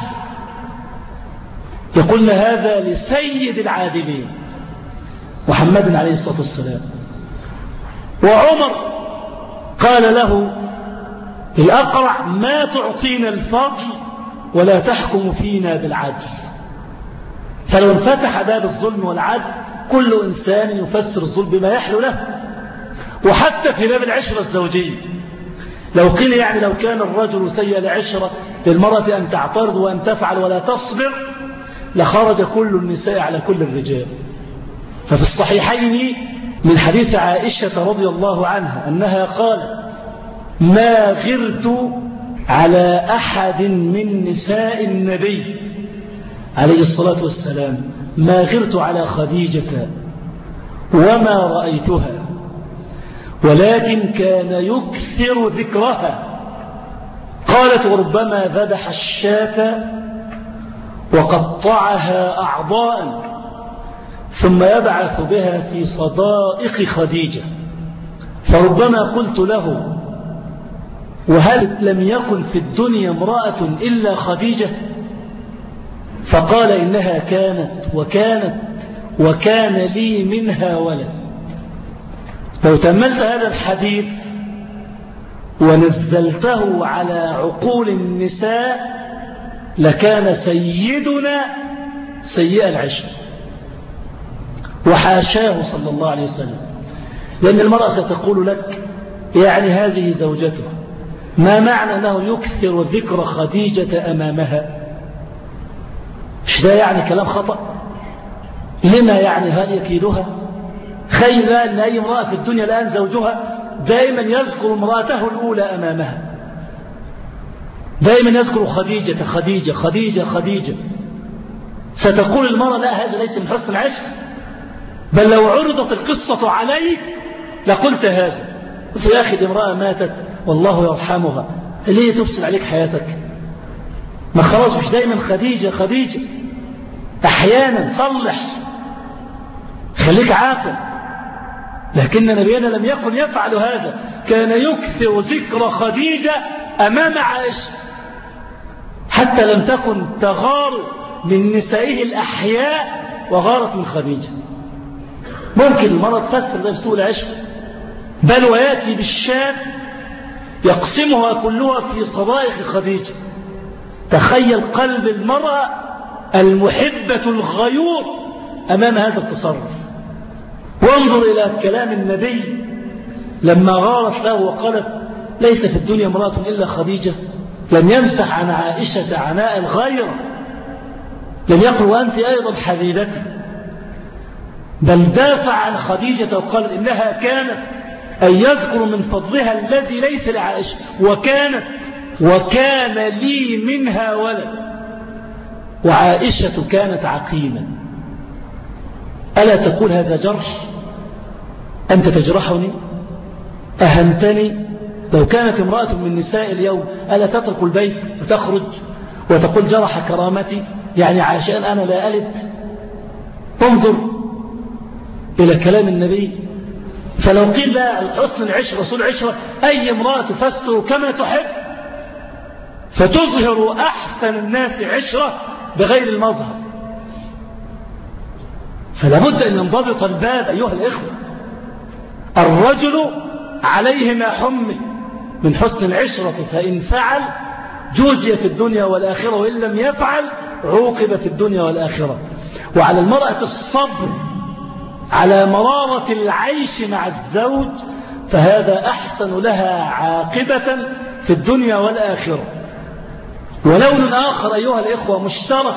يقولن هذا لسيد العادلين محمد عليه الصلاة والسلام. وعمر قال له الأقرع ما تعطينا الفضل ولا تحكم فينا بالعدل. فلو انفتح باب الظلم والعدل كل إنسان يفسر الظلم بما يحلو له. وحتى في باب العشرة الزوجية لو قيل يعني لو كان الرجل سيء العشرة للمرأة أن تعترض وأن تفعل ولا تصبر لخرج كل النساء على كل الرجال. ففي الصحيحين من حديث عائشة رضي الله عنها أنها قالت ما غرت على أحد من نساء النبي عليه الصلاة والسلام ما غرت على خديجة وما رأيتها، ولكن كان يكثر ذكرها. قالت وربما ذبح الشاة وقطعها أعضاء ثم يبعث بها في صدائق خديجة. فربما قلت له وهل لم يكن في الدنيا امرأة إلا خديجة؟ فقال إنها كانت وكان لي منها ولد. لو تأملت هذا الحديث ونزلته على عقول النساء لكان سيدنا سيء العشر، وحاشاه صلى الله عليه وسلم. لأن المرأة ستقول لك يعني هذه زوجته، ما معنى أنه يكثر ذكر خديجة أمامها؟ مش ده يعني كلام خطأ؟ لما يعني هل يكيدها؟ خير أن أي امرأة في الدنيا الآن زوجها دائما يذكر امرأته الأولى أمامها، دائما يذكر خديجة خديجة خديجة خديجة. ستقول المرأة لا هذا ليس من حسن العشر، بل لو عرضت القصة عليك لقلت هذا. قلت يا أخي دي امرأة ماتت والله يرحمها، ليه تفسد عليك حياتك؟ ما خلاص مش دايما خديجة خديجة، أحيانا صلح خليك عاقل. لكن نبينا لم يكن يفعل هذا، كان يكثر ذكر خديجة أمام عائشة حتى لم تكن تغار من نسائه الأحياء وغارت من خديجة. ممكن المرأة تفسر ده بسوء العشق، بل ويأتي بالشام يقسمها كلها في صدائق خديجة. تخيل قلب المرأة المحبة الغيور أمام هذا التصرف. وانظر إلى كلام النبي لما غارت له وقالت ليس في الدنيا امرأة إلا خديجة، لم يمسح عن عائشة عناء الغير، لم يقل وأنت أيضا حبيبتي، بل دافع عن خديجة وقال إنها كانت، أن يذكر من فضلها الذي ليس لعائشة، وكان لي منها ولد، وعائشة كانت عقيمة. ألا تقول هذا جرح؟ أنت تجرحني، أهنتني. لو كانت امرأة من نساء اليوم ألا تترك البيت وتخرج وتقول جرح كرامتي، يعني عشان أنا لا ألد؟ انظر إلى كلام النبي. فلو قيل لا حسن العشرة رسول العشرة أي امرأة تفسر كما تحب فتظهر أحسن الناس عشرة بغير المظهر. فلا بد أن ينضبط الباب أيها الإخوة. الرجل عليه ما حمل من حسن العشرة، فإن فعل جوزي في الدنيا والآخرة، وإن لم يفعل عوقب في الدنيا والآخرة. وعلى المرأة الصبر على مرارة العيش مع الزوج، فهذا أحسن لها عاقبة في الدنيا والآخرة. ولون آخر أيها الإخوة مشترك،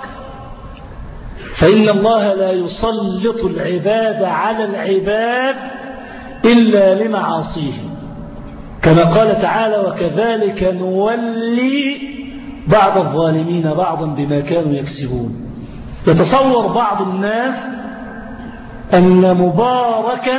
فإن الله لا يسلط العباد على العباد إلا لمعاصيه، كما قال تعالى وكذلك نولي بعض الظالمين بعضا بما كانوا يكسبون. يتصور بعض الناس أن مباركا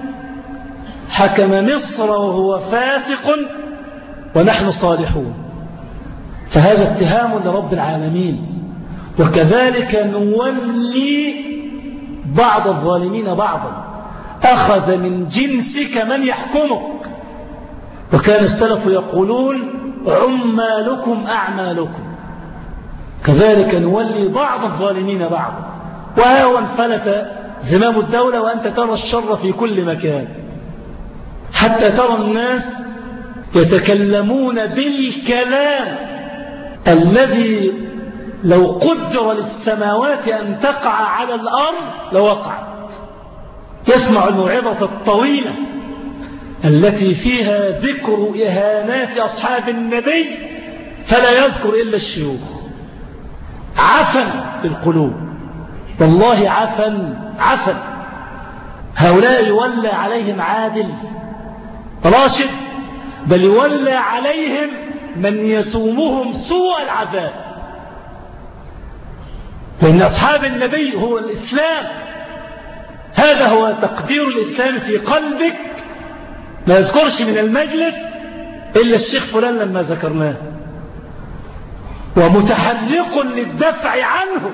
حكم مصر وهو فاسق ونحن صالحون، فهذا اتهام لرب العالمين. وكذلك نولي بعض الظالمين بعضا، أخذ من جنسك من يحكمك. وكان السلف يقولون عمالكم أعمالكم، كذلك نولي بعض الظالمين بعضا. وهو انفلت زمام الدولة وأنت ترى الشر في كل مكان، حتى ترى الناس يتكلمون بالكلام الذي لو قدر للسماوات أن تقع على الأرض لوقعت. يسمع الموعظة الطويلة التي فيها ذكر إهانات أصحاب النبي فلا يذكر إلا الشيوخ، عفن في القلوب، والله عفن. هؤلاء يولى عليهم عادل راشد، بل يولى عليهم من يسومهم سوء العذاب، لأن أصحاب النبي هو الإسلام، هذا هو تقدير الإسلام في قلبك. ما يذكرش من المجلس إلا الشيخ فلان لما ذكرناه، ومتحرق للدفع عنه،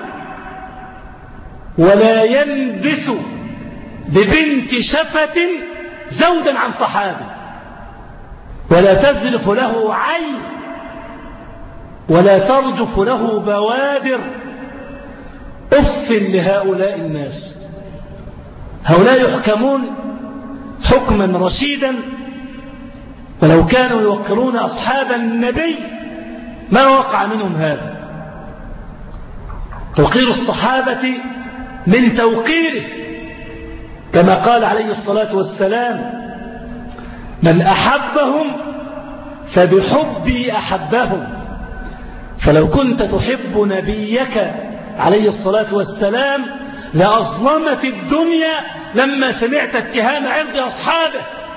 ولا ينبس ببنت شفة زودا عن صحابه، ولا تزلف له عين، ولا ترجف له بوادر. أف لهؤلاء الناس، هؤلاء يحكمون حكما رشيدا، ولو كانوا يوقرون أصحاب النبي ما وقع منهم هذا. توقير الصحابة من توقيره، كما قال عليه الصلاة والسلام: من أحبهم فبحبي أحبهم. فلو كنت تحب نبيك عليه الصلاة والسلام لأظلمت الدنيا لما سمعت اتهام عرض أصحابه.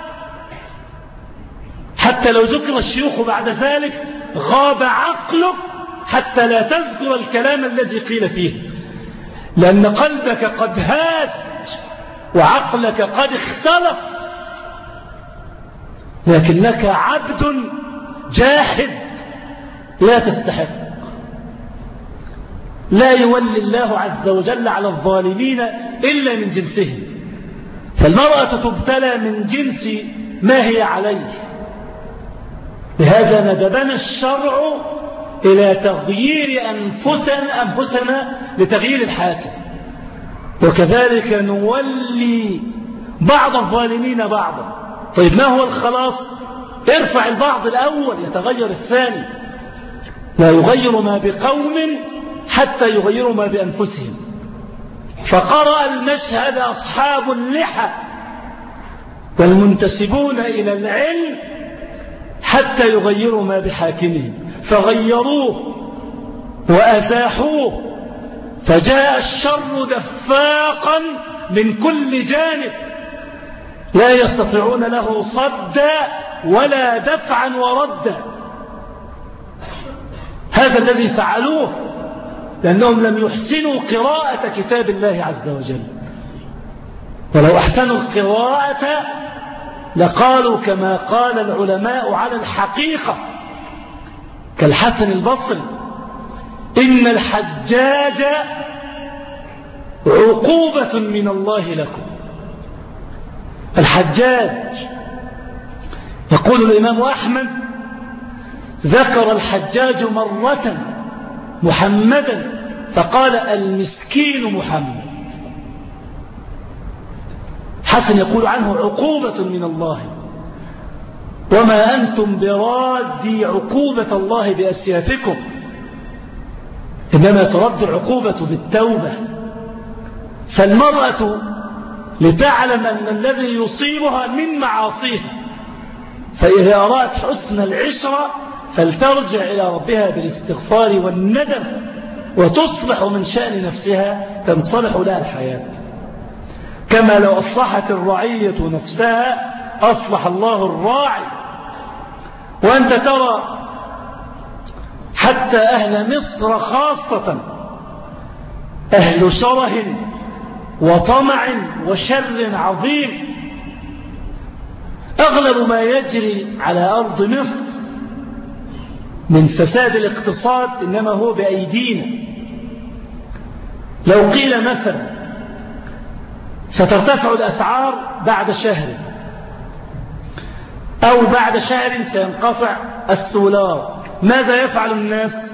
حتى لو ذكر الشيوخ بعد ذلك غاب عقلك حتى لا تذكر الكلام الذي قيل فيه، لأن قلبك قد هاد وعقلك قد اختلف، لكنك عبد جاحد لا تستحق. لا يولي الله عز وجل على الظالمين إلا من جنسهم، فالمرأة تبتلى من جنس ما هي عليه. لهذا ندبنا الشرع إلى تغيير أنفسنا لتغيير الحاكم، وكذلك نولي بعض الظالمين بعضا. طيب ما هو الخلاص؟ ارفع البعض الأول يتغير الثاني. لا يغير ما بقوم حتى يغيروا ما بأنفسهم. فقرأ المشهد أصحاب اللحى والمنتسبون إلى العلم حتى يغيروا ما بحاكمهم، فغيروه وأزاحوه، فجاء الشر دفاقا من كل جانب، لا يستطيعون له صدا ولا دفعا وردا. هذا الذي فعلوه لأنهم لم يحسنوا قراءة كتاب الله عز وجل، ولو أحسنوا القراءة لقالوا كما قال العلماء على الحقيقة كالحسن البصري: إن الحجاج عقوبة من الله لكم. الحجاج، يقول الإمام أحمد: ذكر الحجاج مرة محمدا فقال: المسكين محمد. حسن يقول عنه: عقوبة من الله، وما أنتم برادي عقوبة الله بأسيافكم، إنما ترد العقوبة بالتوبة. فالمرأة لتعلم أن الذي يصيبها من معاصيها، فإذا أراد حسن العشرة فلترجع إلى ربها بالاستغفار والندم وتصلح من شأن نفسها، تنصلح لها الحياة. كما لو أصلحت الرعية نفسها أصلح الله الراعي. وأنت ترى حتى أهل مصر خاصة أهل شره وطمع وشر عظيم. أغلب ما يجري على أرض مصر من فساد الاقتصاد إنما هو بأيدينا. لو قيل مثلا سترتفع الأسعار بعد شهر أو بعد شهر سينقطع السولار، ماذا يفعل الناس؟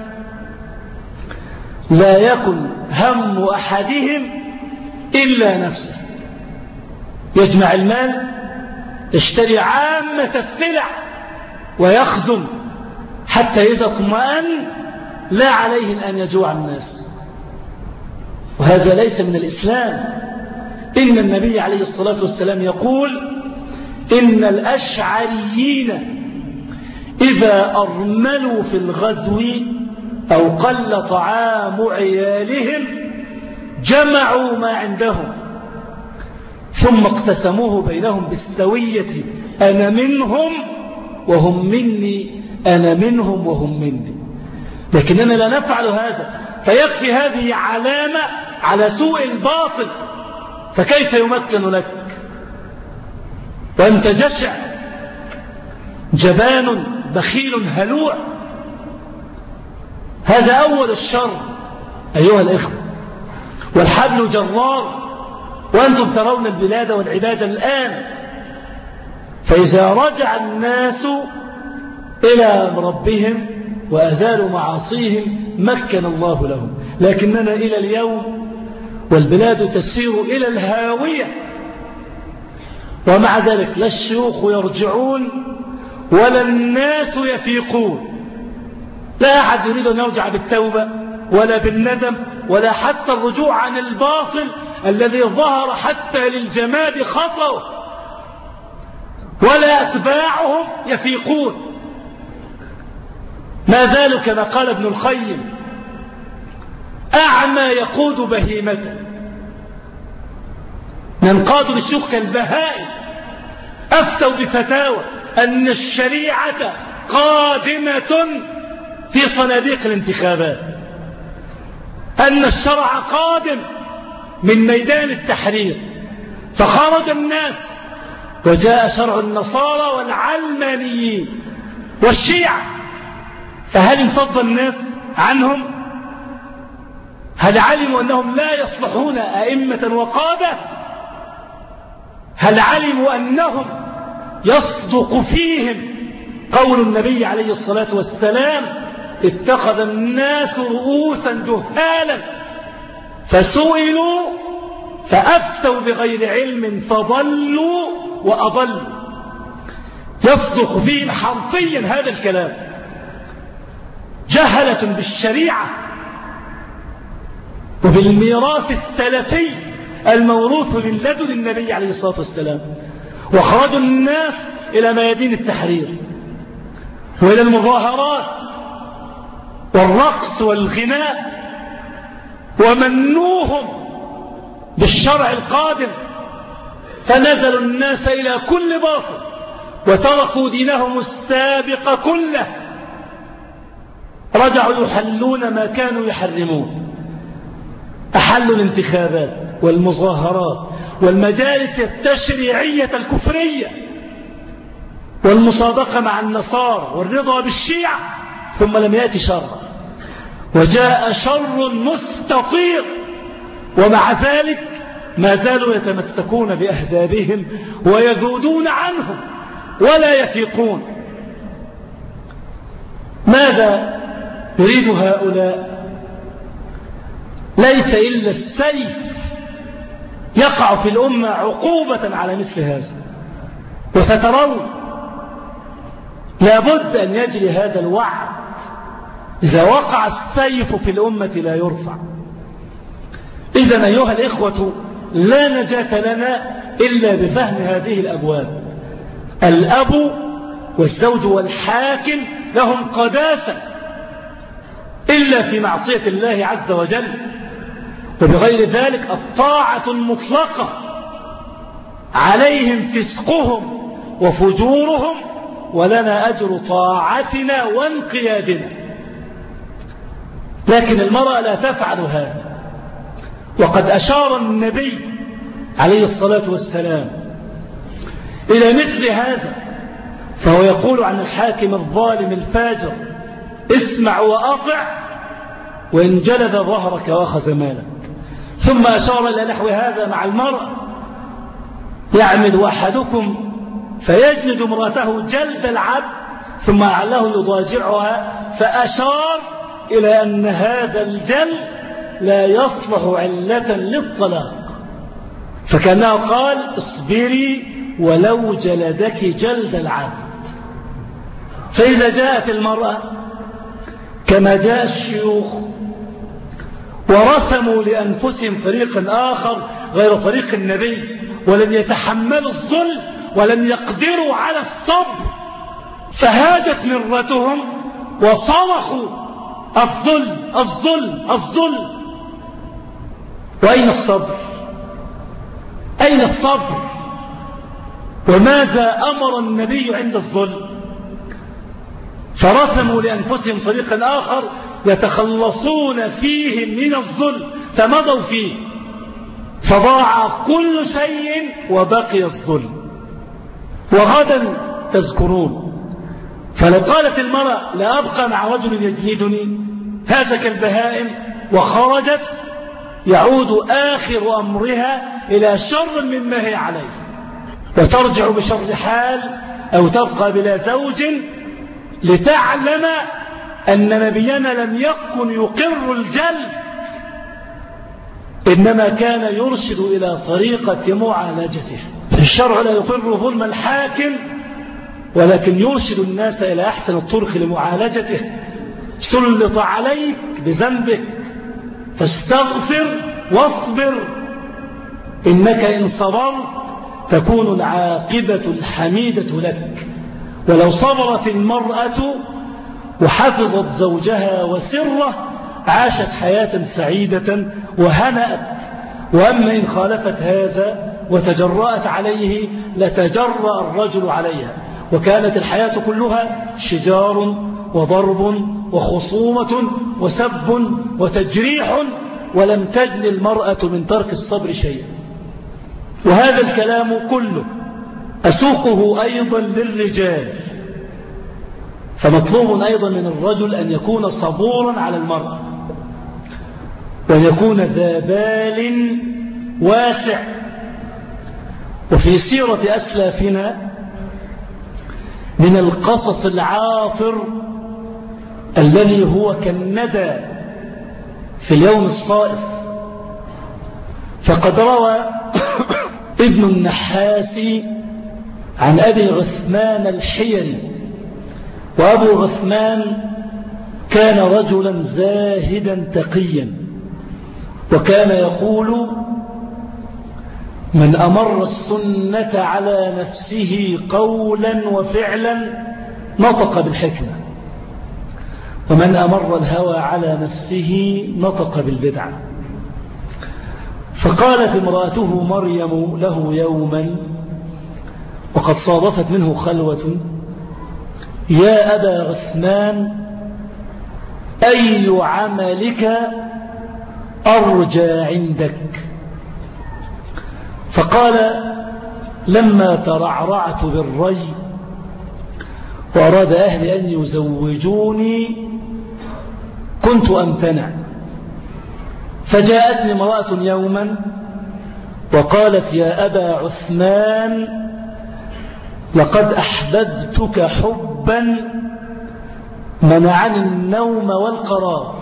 لا يكن هم أحدهم إلا نفسه، يجمع المال، يشتري عامة السلع ويخزن حتى إذا اطمأن لا عليه أن يجوع الناس. وهذا ليس من الإسلام. إن النبي عليه الصلاة والسلام يقول إن الأشعريين إذا أرملوا في الغزو أو قل طعام عيالهم جمعوا ما عندهم ثم اقتسموه بينهم بالسوية، أنا منهم وهم مني، أنا منهم وهم مني. لكننا لا نفعل هذا، فيكفي هذه علامة على سوء الباطل، فكيف يمكن لك وأنت جشع جبان بخيل هلوع؟ هذا أول الشر أيها الإخوة، والحبل جرار، وأنتم ترون البلاد والعباد الآن. فإذا رجع الناس إلى ربهم وأزالوا معاصيهم مكن الله لهم، لكننا إلى اليوم والبلاد تسير إلى الهاوية، ومع ذلك لا الشيوخ يرجعون ولا الناس يفيقون. لا أحد يريد أن يرجع بالتوبة ولا بالندم ولا حتى الرجوع عن الباطل الذي ظهر حتى للجماد خطأه، ولا أتباعهم يفيقون. ما زالوا كما قال ابن القيم أعمى يقود بهيمته، ينقاد للشيوخ كالبهائم. أفتوا بفتاوى أن الشريعة قادمة في صناديق الانتخابات، أن الشرع قادم من ميدان التحرير، فخرج الناس وجاء شرع النصارى والعلمانيين والشيعة. فهل انفض الناس عنهم؟ هل علموا أنهم لا يصلحون أئمة وقادة؟ هل علموا أنهم يصدق فيهم قول النبي عليه الصلاة والسلام اتخذ الناس رؤوسا جهالا فسئلوا فأفتوا بغير علم فضلوا وأضلوا؟ يصدق فيهم حرفيا هذا الكلام، جهلة بالشريعة وبالميراث السلفي الموروث من لدن النبي عليه الصلاة والسلام، وخرجوا الناس إلى ميادين التحرير وإلى المظاهرات والرقص والغناء، ومنوهم بالشرع القادم، فنزلوا الناس إلى كل باطل وتركوا دينهم السابق كله، رجعوا يحلون ما كانوا يحرمون. أحلوا الانتخابات والمظاهرات والمجالس التشريعية الكفرية والمصادقة مع النصارى والرضا بالشيعة، ثم لم يأتي شر، وجاء شر مستطير، ومع ذلك ما زالوا يتمسكون بأهدابهم ويذودون عنهم ولا يفيقون. ماذا يريد هؤلاء؟ ليس إلا السيف يقع في الأمة عقوبة على مثل هذا، وسترون لابد أن يجري هذا الوعد. إذا وقع السيف في الأمة لا يرفع. إذن أيها الإخوة لا نجاة لنا إلا بفهم هذه الأبواب. الأب والزوج والحاكم لهم قداسة إلا في معصية الله عز وجل، وبغير ذلك الطاعة المطلقة عليهم فسقهم وفجورهم، ولنا أجر طاعتنا وانقيادنا. لكن المرأة لا تفعل هذا، وقد أشار النبي عليه الصلاة والسلام إلى مثل هذا، فهو يقول عن الحاكم الظالم الفاجر: اسمع وأطع وإن جلد ظهرك وأخذ مالك. ثم أشار إلى نحو هذا مع المرأة: يعمد أحدكم فيجلد امرأته جلد العبد ثم لعله يضاجعها، فأشار إلى أن هذا الجلد لا يصلح علة للطلاق، فكأنه قال: اصبري ولو جلدك جلد العبد. فإذا جاءت المرأة كما جاء الشيوخ ورسموا لأنفسهم طريقا آخر غير طريق النبي، ولم يتحملوا الظلم ولم يقدروا على الصبر، فهاجت مرتهم وصرخوا: الظلم الظلم الظلم. وأين الصبر؟ أين الصبر؟ وماذا أمر النبي عند الظلم؟ فرسموا لأنفسهم طريقا آخر يتخلصون فيه من الظلم، فمضوا فيه، فضاع كل شيء وبقي الظلم. وغدا تذكرون، فلو قالت المرأة: لا أبقى مع رجل يجلدني هذا كالبهائم، وخرجت، يعود آخر أمرها إلى شر مما هي عليه، وترجع بشر حال أو تبقى بلا زوج، لتعلم أن نبينا لم يكن يقر الجلد، إنما كان يرشد إلى طريقة معالجته. الشرع لا يقر ظلم الحاكم، ولكن يرشد الناس إلى أحسن الطرق لمعالجته. سلط عليك بذنبك فاستغفر واصبر، إنك إن صبرت تكون العاقبة الحميدة لك. ولو صبرت المرأة وحفظت زوجها وسره عاشت حياة سعيدة وهنأت. وأما إن خالفت هذا وتجرأت عليه لتجرأ الرجل عليها، وكانت الحياة كلها شجار وضرب وخصومة وسب وتجريح، ولم تجن المرأة من ترك الصبر شيئا. وهذا الكلام كله أسوقه أيضا للرجال، فمطلوب أيضا من الرجل أن يكون صبورا على المرأة، وأن يكون ذا بال واسع. وفي سيرة أسلافنا من القصص العاطر الذي هو كالندى في اليوم الصائف، فقد روى ابن النحاس عن أبي عثمان الحيري، وأبو عثمان كان رجلا زاهدا تقيا، وكان يقول: من أمر السنة على نفسه قولا وفعلا نطق بالحكمة، ومن أمر الهوى على نفسه نطق بالبدعة. فقالت امرأته مريم له يوما وقد صادفت منه خلوة: يا أبا عثمان، أي عملك أرجى عندك؟ فقال: لما ترعرعت بالري وأراد أهلي أن يزوجوني كنت أمتنع، فجاءتني امرأة يوما وقالت: يا أبا عثمان، لقد أحببتك حبا منعني النوم والقرار،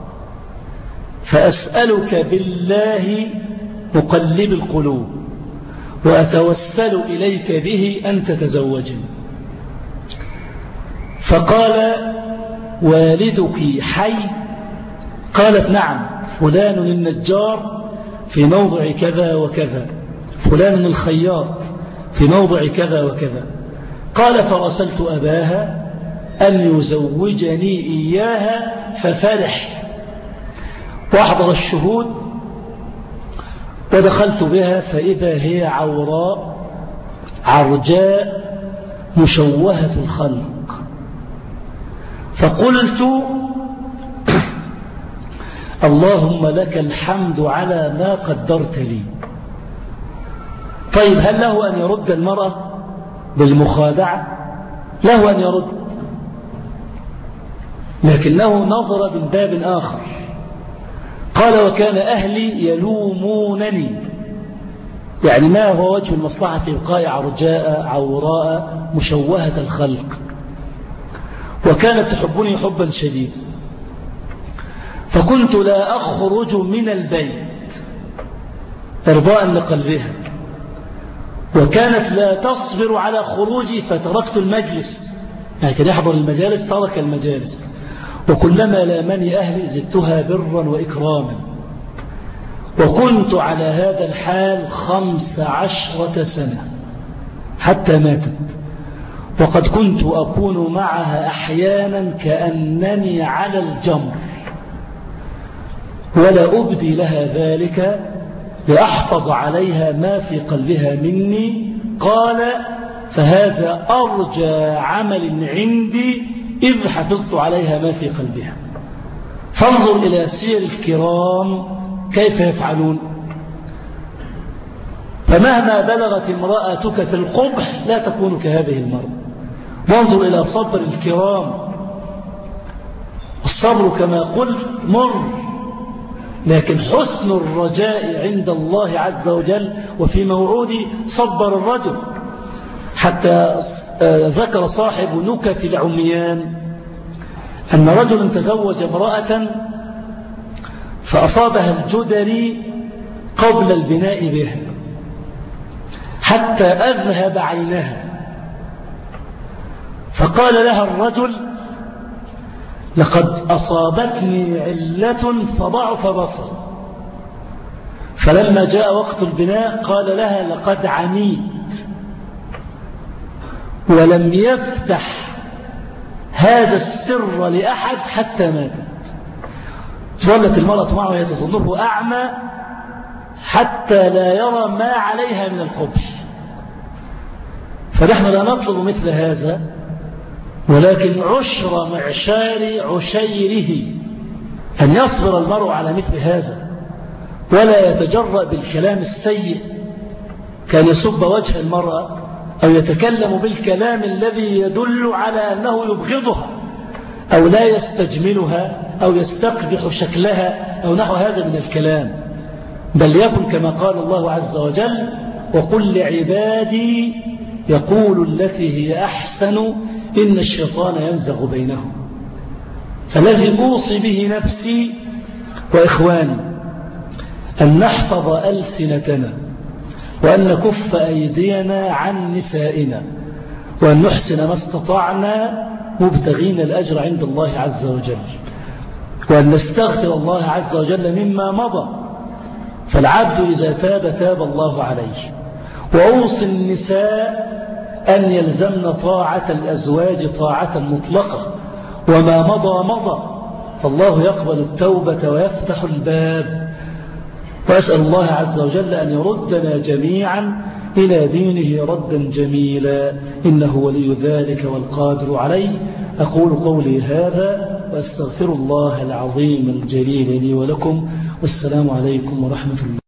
فأسألك بالله مقلب القلوب وأتوسل إليك به أن تتزوجني. فقال: والدك حي؟ قالت: نعم، فلان النجار في موضع كذا وكذا، فلان الخياط في موضع كذا وكذا. قال: فرسلت أباها أن يزوجني إياها، ففرح وأحضر الشهود، ودخلت بها فإذا هي عوراء عرجاء مشوهة الخلق. فقلت: اللهم لك الحمد على ما قدرت لي. طيب هل له أن يرد المرأة بالمخادعة؟ له أن يرد، لكنه نظر من باب آخر. قال وكان أهلي يلومونني، يعني ما هو وجه المصلحة في إبقاء عرجاء عوراء مشوهة الخلق، وكانت تحبني حبا شديدا، فكنت لا أخرج من البيت إرضاء لقلبها، وكانت لا تصبر على خروجي فتركت المجلس، يعني كان يحضر المجالس ترك المجالس، وكلما لامني أهلي زدتها برا وإكراما، وكنت على هذا الحال 15 سنة حتى ماتت، وقد كنت أكون معها أحيانا كأنني على الجمر، ولا أبدي لها ذلك لأحفظ عليها ما في قلبها مني. قال فهذا أرجى عمل عندي إذ حفظت عليها ما في قلبها. فانظر إلى سير الكرام كيف يفعلون. فمهما بلغت امرأتك في القبح لا تكون كهذه المرأة. وانظر إلى صبر الكرام، الصبر كما قلت مر، لكن حسن الرجاء عند الله عز وجل وفي موعودي صبر الرجل. حتى ذكر صاحب نكت العميان أن رجل تزوج امرأة فأصابها الجدري قبل البناء بها حتى أذهب عينها، فقال لها الرجل لقد أصابتني علة فضعف بصري. فلما جاء وقت البناء قال لها لقد عميت، ولم يفتح هذا السر لأحد حتى ماتت. ظلت المرأة معه يتصنفه أعمى حتى لا يرى ما عليها من القبح. فنحن لا نطلب مثل هذا، ولكن عشر معشار عشيره أن يصبر المرء على مثل هذا، ولا يتجرأ بالكلام السيء كان يسب وجه المرأة أو يتكلم بالكلام الذي يدل على أنه يبغضها أو لا يستجملها أو يستقبح شكلها أو نحو هذا من الكلام، بل يكن كما قال الله عز وجل وقل لعبادي يقول التي هي أحسن إن الشيطان ينزغ بينهم. فالذي أوصي به نفسي وإخواني أن نحفظ ألسنتنا، وأن نكف أيدينا عن نسائنا، وأن نحسن ما استطعنا مبتغين الأجر عند الله عز وجل، وأن نستغفر الله عز وجل مما مضى. فالعبد إذا تاب تاب الله عليه. وأوصي النساء أن يلزمن طاعة الأزواج طاعة مطلقة، وما مضى مضى، فالله يقبل التوبة ويفتح الباب. وأسأل الله عز وجل أن يردنا جميعا إلى دينه ردا جميلا، إنه ولي ذلك والقادر عليه. أقول قولي هذا وأستغفر الله العظيم الجليل لي ولكم، والسلام عليكم ورحمة الله.